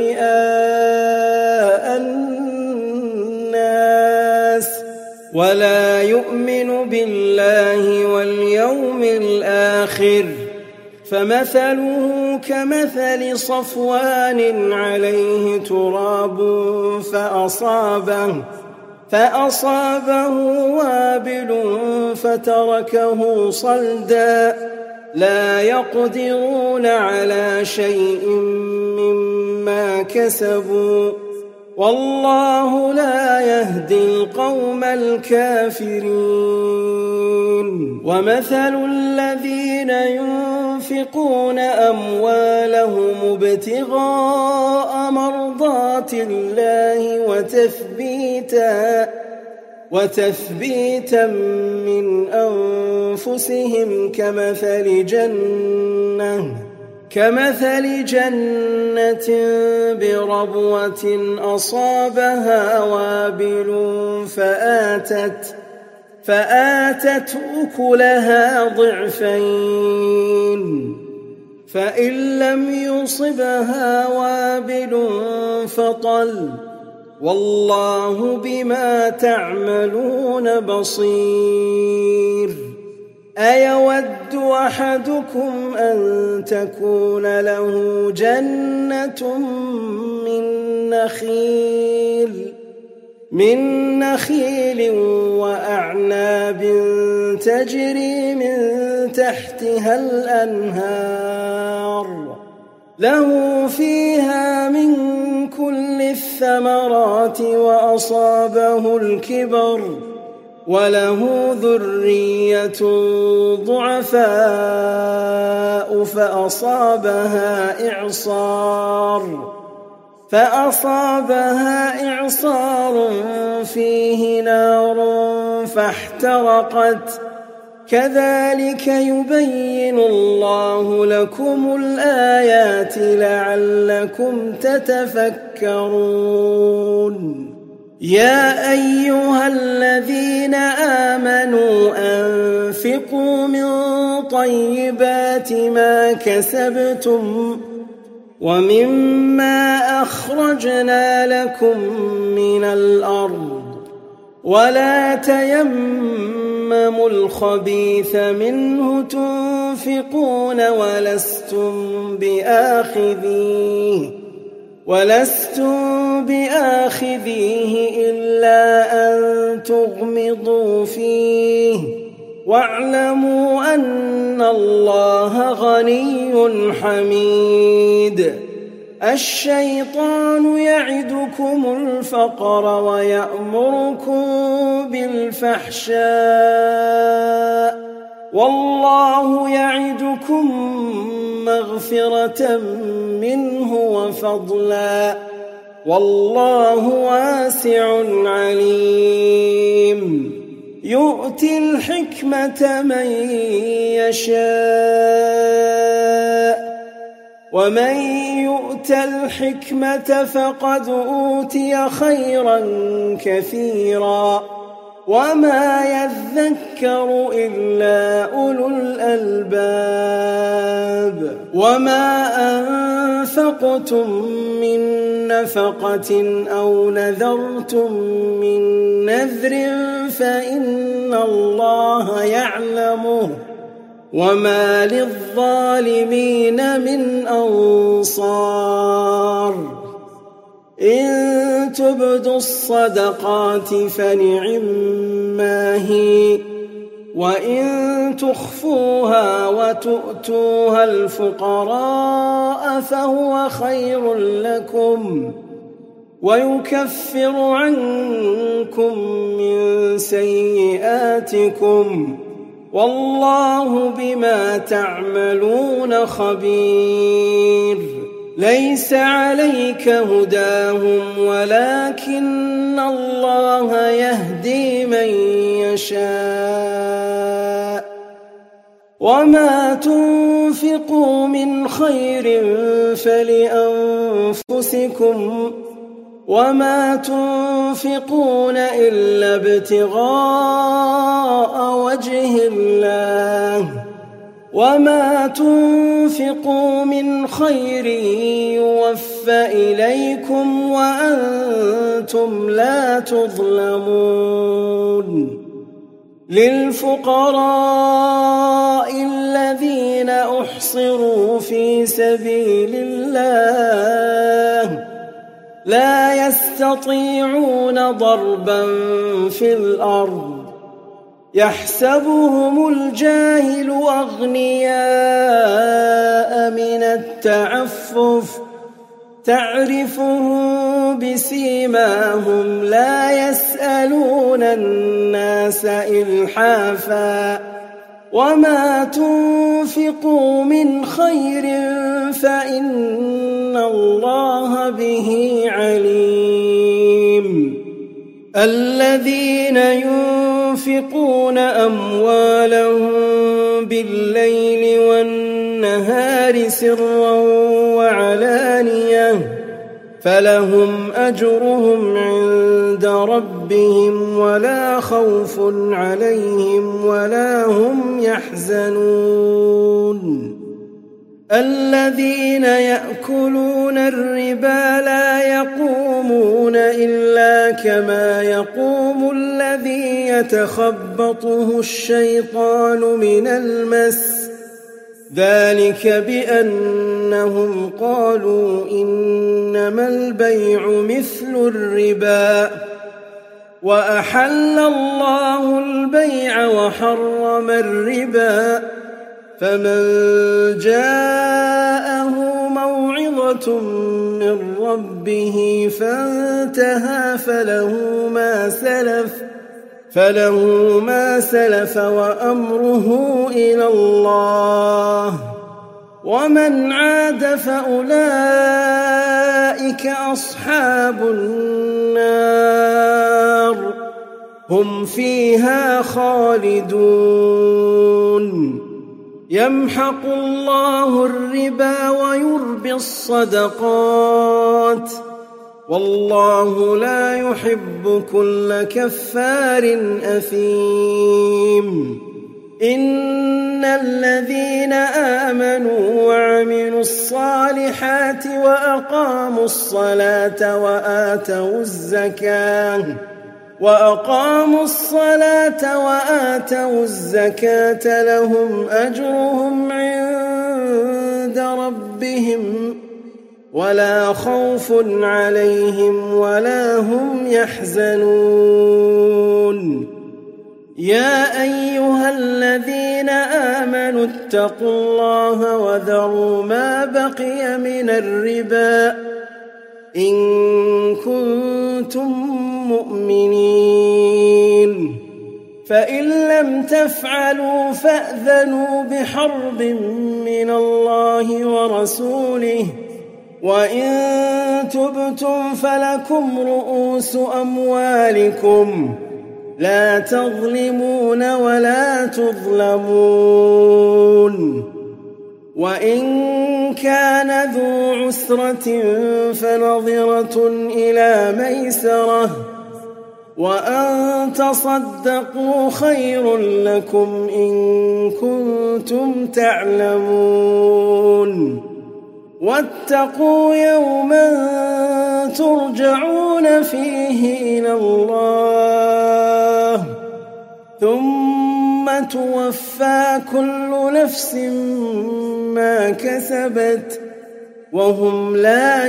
رئاء الناس ولا يؤمن بالله واليوم الآخر فمثله كمثل صفوان عليه تراب فأصابه فأصابه وابل فتركه صلدا لا يقدرون على شيء مما كسبوا والله لا يهدي القوم الكافرين. ومثل الذين ينفقون أموالهم ابتغاء مرضات الله وتثبيتا وتثبيتا من أنفسهم كمثل جنة كمثل جنة بربوة أصابها وابل فآتت فآتت أكلها ضعفين فإن لم يصبها وابل فطل والله بما تعملون بصير أيود أحدكم أن تكون له جنة من نخيل من نخيل وأعناب تجري من تحتها الأنهار له فيها من كل الثمرات وأصابه الكبر وله ذرية ضعفاء فأصابها إعصار فأصابها إعصار فيه نار فاحترقت كذلك يبين الله لكم الآيات لعلكم تتفكرون يا أيها الذين آمنوا أنفقوا من طيبات ما كسبتم ومما أخرجنا لكم من الأرض ولا تيمموا الخبيث منه تنفقون ولستم بآخذيه ولستم بآخذيه إلا أن تغمضوا فيه واعلموا أن الله غني حميد الشيطان يعدكم الفقر ويأمركم بالفحشاء والله يعدكم مغفرة منه وفضلا والله واسع عليم يؤتي الحكمة من يشاء ومن يؤت الحكمة فقد أوتي خيرا كثيرا وما يذكر إلا أولو الألباب وما أنفقتم من نفقة أو نذرتم من نذر فإن الله يعلمه وما للظالمين من أنصار إن تبدوا الصدقات فنعما هي وإن تخفوها وتؤتوها الفقراء فهو خير لكم ويكفر عنكم من سيئاتكم والله بما تعملون خبير ليس عليك هداهم ولكن الله يهدي من يشاء وما تنفقوا من خير فلأنفسكم وما تنفقون إلا ابتغاء وجه الله وما تنفقوا من خير يوفى إليكم وأنتم لا تظلمون للفقراء الذين أحصروا في سبيل الله لا يستطيعون ضربا في الأرض يحسبهم الجاهل أغنياء من التعفف تعرفهم بسيماهم لا يسألون الناس إلحافا وما تنفقوا من خير فإن الله به عليم الذين ينفقون أموالهم بالليل والنهار سرا وعلانية فلهم أجرهم عند ربهم ولا خوف عليهم ولا هم يحزنون الذين يأكلون الربا لا يقومون إلا كما يقوم الذي يتخبطه الشيطان من المس ذلك بأنهم قالوا إنما البيع مثل الربا وأحل الله البيع وحرم الربا فمن جاءه موعظة من ربه فانتهى فله ما سلف فله ما سلف وأمره إلى الله ومن عاد فأولئك أصحاب النار هم فيها خالدون يمحق الله الربا ويربي الصدقات والله لا يحب كل كفار أثيم إن الذين آمنوا وعملوا الصالحات وأقاموا الصلاة وآتوا الزكاة وأقاموا الصلاة وآتوا الزكاة لهم أجرهم عند ربهم ولا خوف عليهم ولا هم يحزنون يا أيها الذين آمنوا اتقوا الله وذروا ما بقي من الربا إن كنتم مؤمنين فإن لم تفعلوا فأذنوا بحرب من الله ورسوله وإن تبتم فلكم رؤوس أموالكم لا تظلمون ولا تظلمون وإن كان ذو عسرة فنظرة إلى ميسرة وأن تصدقوا خير لكم إن كنتم تعلمون واتقوا يوما ترجعون فيه إلى الله ثم توفى كل نفس ما كسبت وهم لا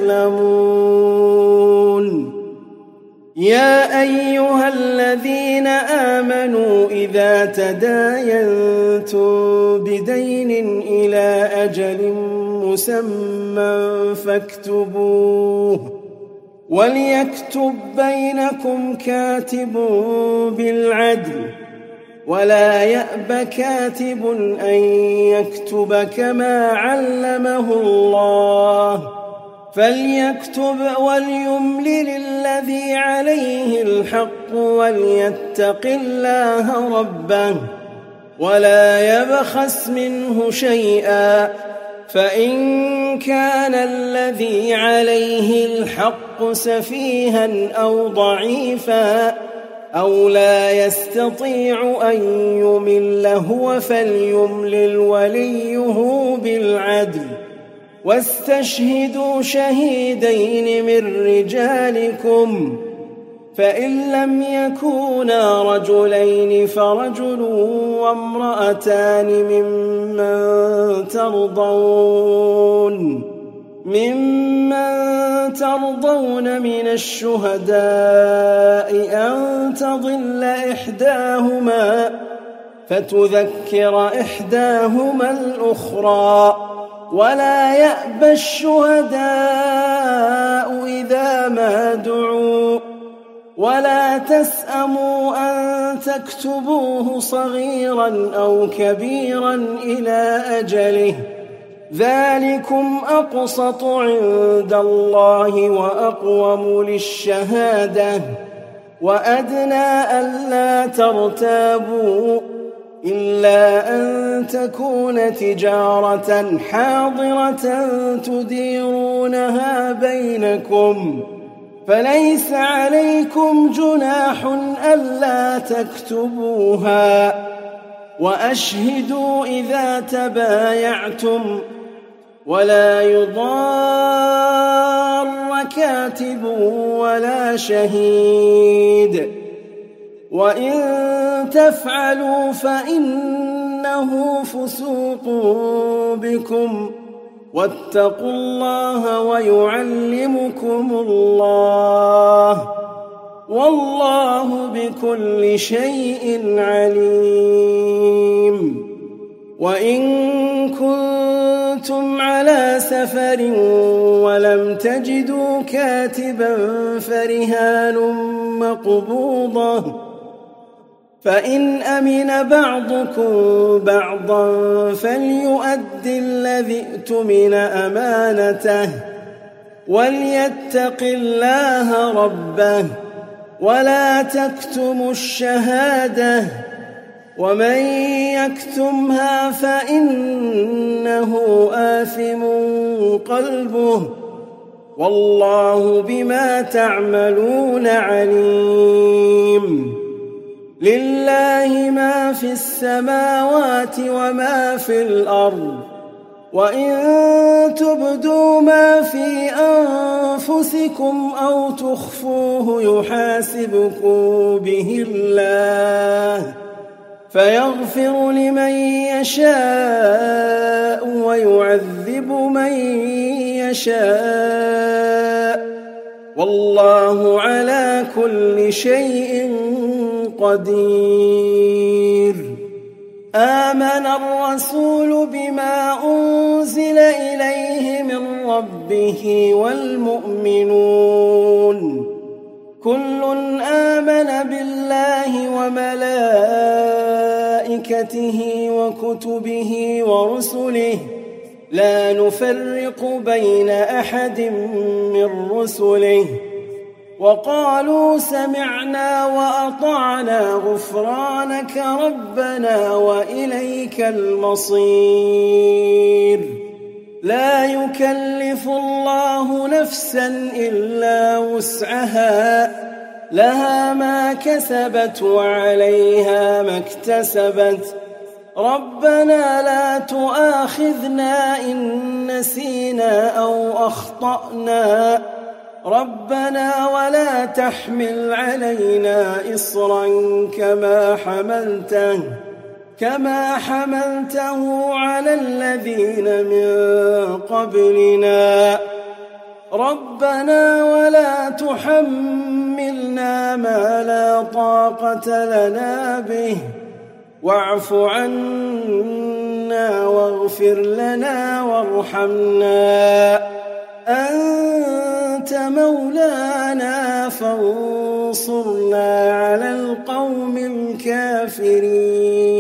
يظلمون يا أيها الذين آمنوا إذا تداينتم بدين إلى أجل مسمى فاكتبوه وليكتب بينكم كاتب بالعدل ولا يأب كاتب أن يكتب كما علمه الله فليكتب وليملل الذي عليه الحق وليتق الله ربه ولا يبخس منه شيئا فإن كان الذي عليه الحق سفيها أو ضعيفا أو لا يستطيع أن يمل هو فليملل وليه بالعدل واستشهدوا شهيدين من رجالكم فإن لم يكونا رجلين فرجل وامرأتان ممن ترضون ممن ترضون من الشهداء أن تضل إحداهما فتذكر إحداهما الأخرى ولا يأبى الشهداء إذا ما دعوا ولا تسأموا أن تكتبوه صغيرا أو كبيرا إلى أجله ذلكم أقسط عند الله وأقوم للشهادة وأدنى ألا ترتابوا إلا أن تكون تجارة حاضرة تديرونها بينكم فليس عليكم جناح ألا تكتبوها وأشهدوا إذا تبايعتم ولا يضار كاتب ولا شهيد وإن تفعلوا فإنه فسوق بكم واتقوا الله ويعلمكم الله والله بكل شيء عليم. وإن كنتم على سفر ولم تجدوا كاتبا فرهان مقبوضة فإن أمن بعضكم بعضا فليؤد الذي اؤتمن أمانته وليتق الله ربه ولا تكتموا الشهادة ومن يكتمها فإنه آثم قلبه والله بما تعملون عليم. لله ما في السماوات وما في الأرض وإن تبدوا ما في أنفسكم أو تخفوه يحاسبكم به الله فيغفر لمن يشاء ويعذب من يشاء والله على كل شيء قدير. آمن الرسول بما أنزل إليه من ربه والمؤمنون كل آمن بالله وملائكته وكتبه ورسله لا نفرق بين أحد من رسله وقالوا سمعنا وأطعنا غفرانك ربنا وإليك المصير. لا يكلف الله نفسا إلا وسعها لها ما كسبت وعليها ما اكتسبت ربنا لا تؤاخذنا إن نسينا أو أخطأنا ربنا ولا تحمل علينا إصرا كما حملته كما حملته على الذين من قبلنا ربنا ولا تحملنا ما لا طاقة لنا به واعف عنا واغفر لنا وارحمنا أنت مولانا فانصرنا على القوم الكافرين.